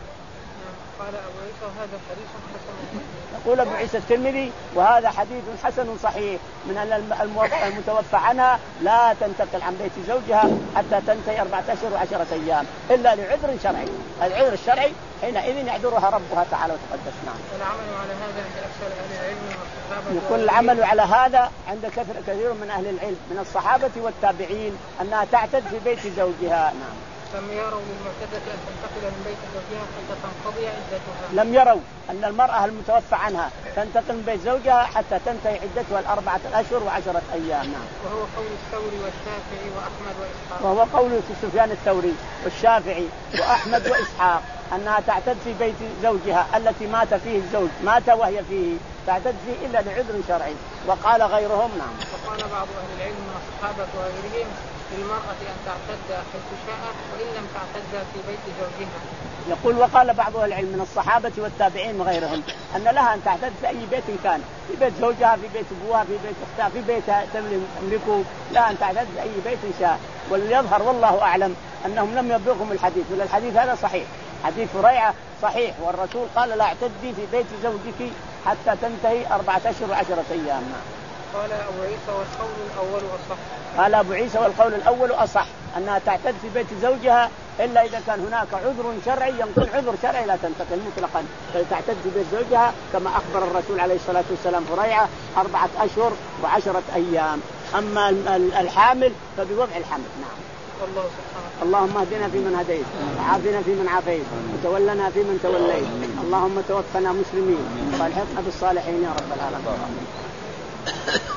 قال أبو عيسى هذا حديث حسن. يقول أبو عيسى الترمذي وهذا حديث حسن صحيح، من أن المتوفى عنها لا تنتقل عن بيت زوجها حتى تنتهي أربعة أشهر وعشرة أيام إلا لعذر شرعي. العذر الشرعي حينئذ يعذرها ربها تعالى وتقدس. نعم. العمل على هذا عند أكثر أهل العلم والصحابة. يقول العمل على هذا عند كثير كثير من أهل العلم من الصحابة والتابعين أنها تعتد في بيت زوجها. نعم. لم يروا للمعتدة أن تنتقل من بيت زوجها حتى تنقضي عدتها. لم يروا أن المرأة المتوفى عنها تنتقل من بيت زوجها حتى تنتهي عدتها الأربعة أشهر وعشرة أيام. نعم. وهو قول الثوري والشافعي وأحمد وإسحاق. وهو قول سفيان الثوري والشافعي وأحمد وإسحاق أنها تعتد في بيت زوجها التي مات فيه الزوج، مات وهي فيه، تعتد فيه إلا لعذر شرعي. وقال غيرهم. نعم. وقال بعض أهل العلم من الصحابة وغيرهم للمرأة أن تعتد حيث شاءت وإن لم تعتد في بيت زوجها. يقول وقال بعض أهل العلم من الصحابة والتابعين وغيرهم أن لها أن تعتد في أي بيت كان، في بيت زوجها، في بيت أبوها، في بيت أختها، في بيتها تملكه، لها أن تعتد في أي بيت شاء. واليظهر والله أعلم أنهم لم يبلغهم الحديث، ولا الحديث هذا صحيح، حديث ريعة صحيح، والرسول قال لا اعتدي في بيت زوجك حتى تنتهي أربعة أشهر وعشرة أيام. قال أبو عيسى والقول الأول أصح. قال أبو عيسى والقول الأول أصح، أنها تعتد في بيت زوجها إلا إذا كان هناك عذر شرعي، ينقل عذر شرعي لا تنتقل مطلقا، فلتعتد في بيت زوجها كما أخبر الرسول عليه الصلاة والسلام فريعة أربعة أشهر وعشرة أيام. أما الحامل فبوضع الحمل. نعم. الله سبحانه. اللهم اهدنا فيمن هديت وعافنا فيمن عافيت وتولنا فيمن توليت، اللهم توفنا مسلمين والحقنا بالصالحين يا رب العالمين.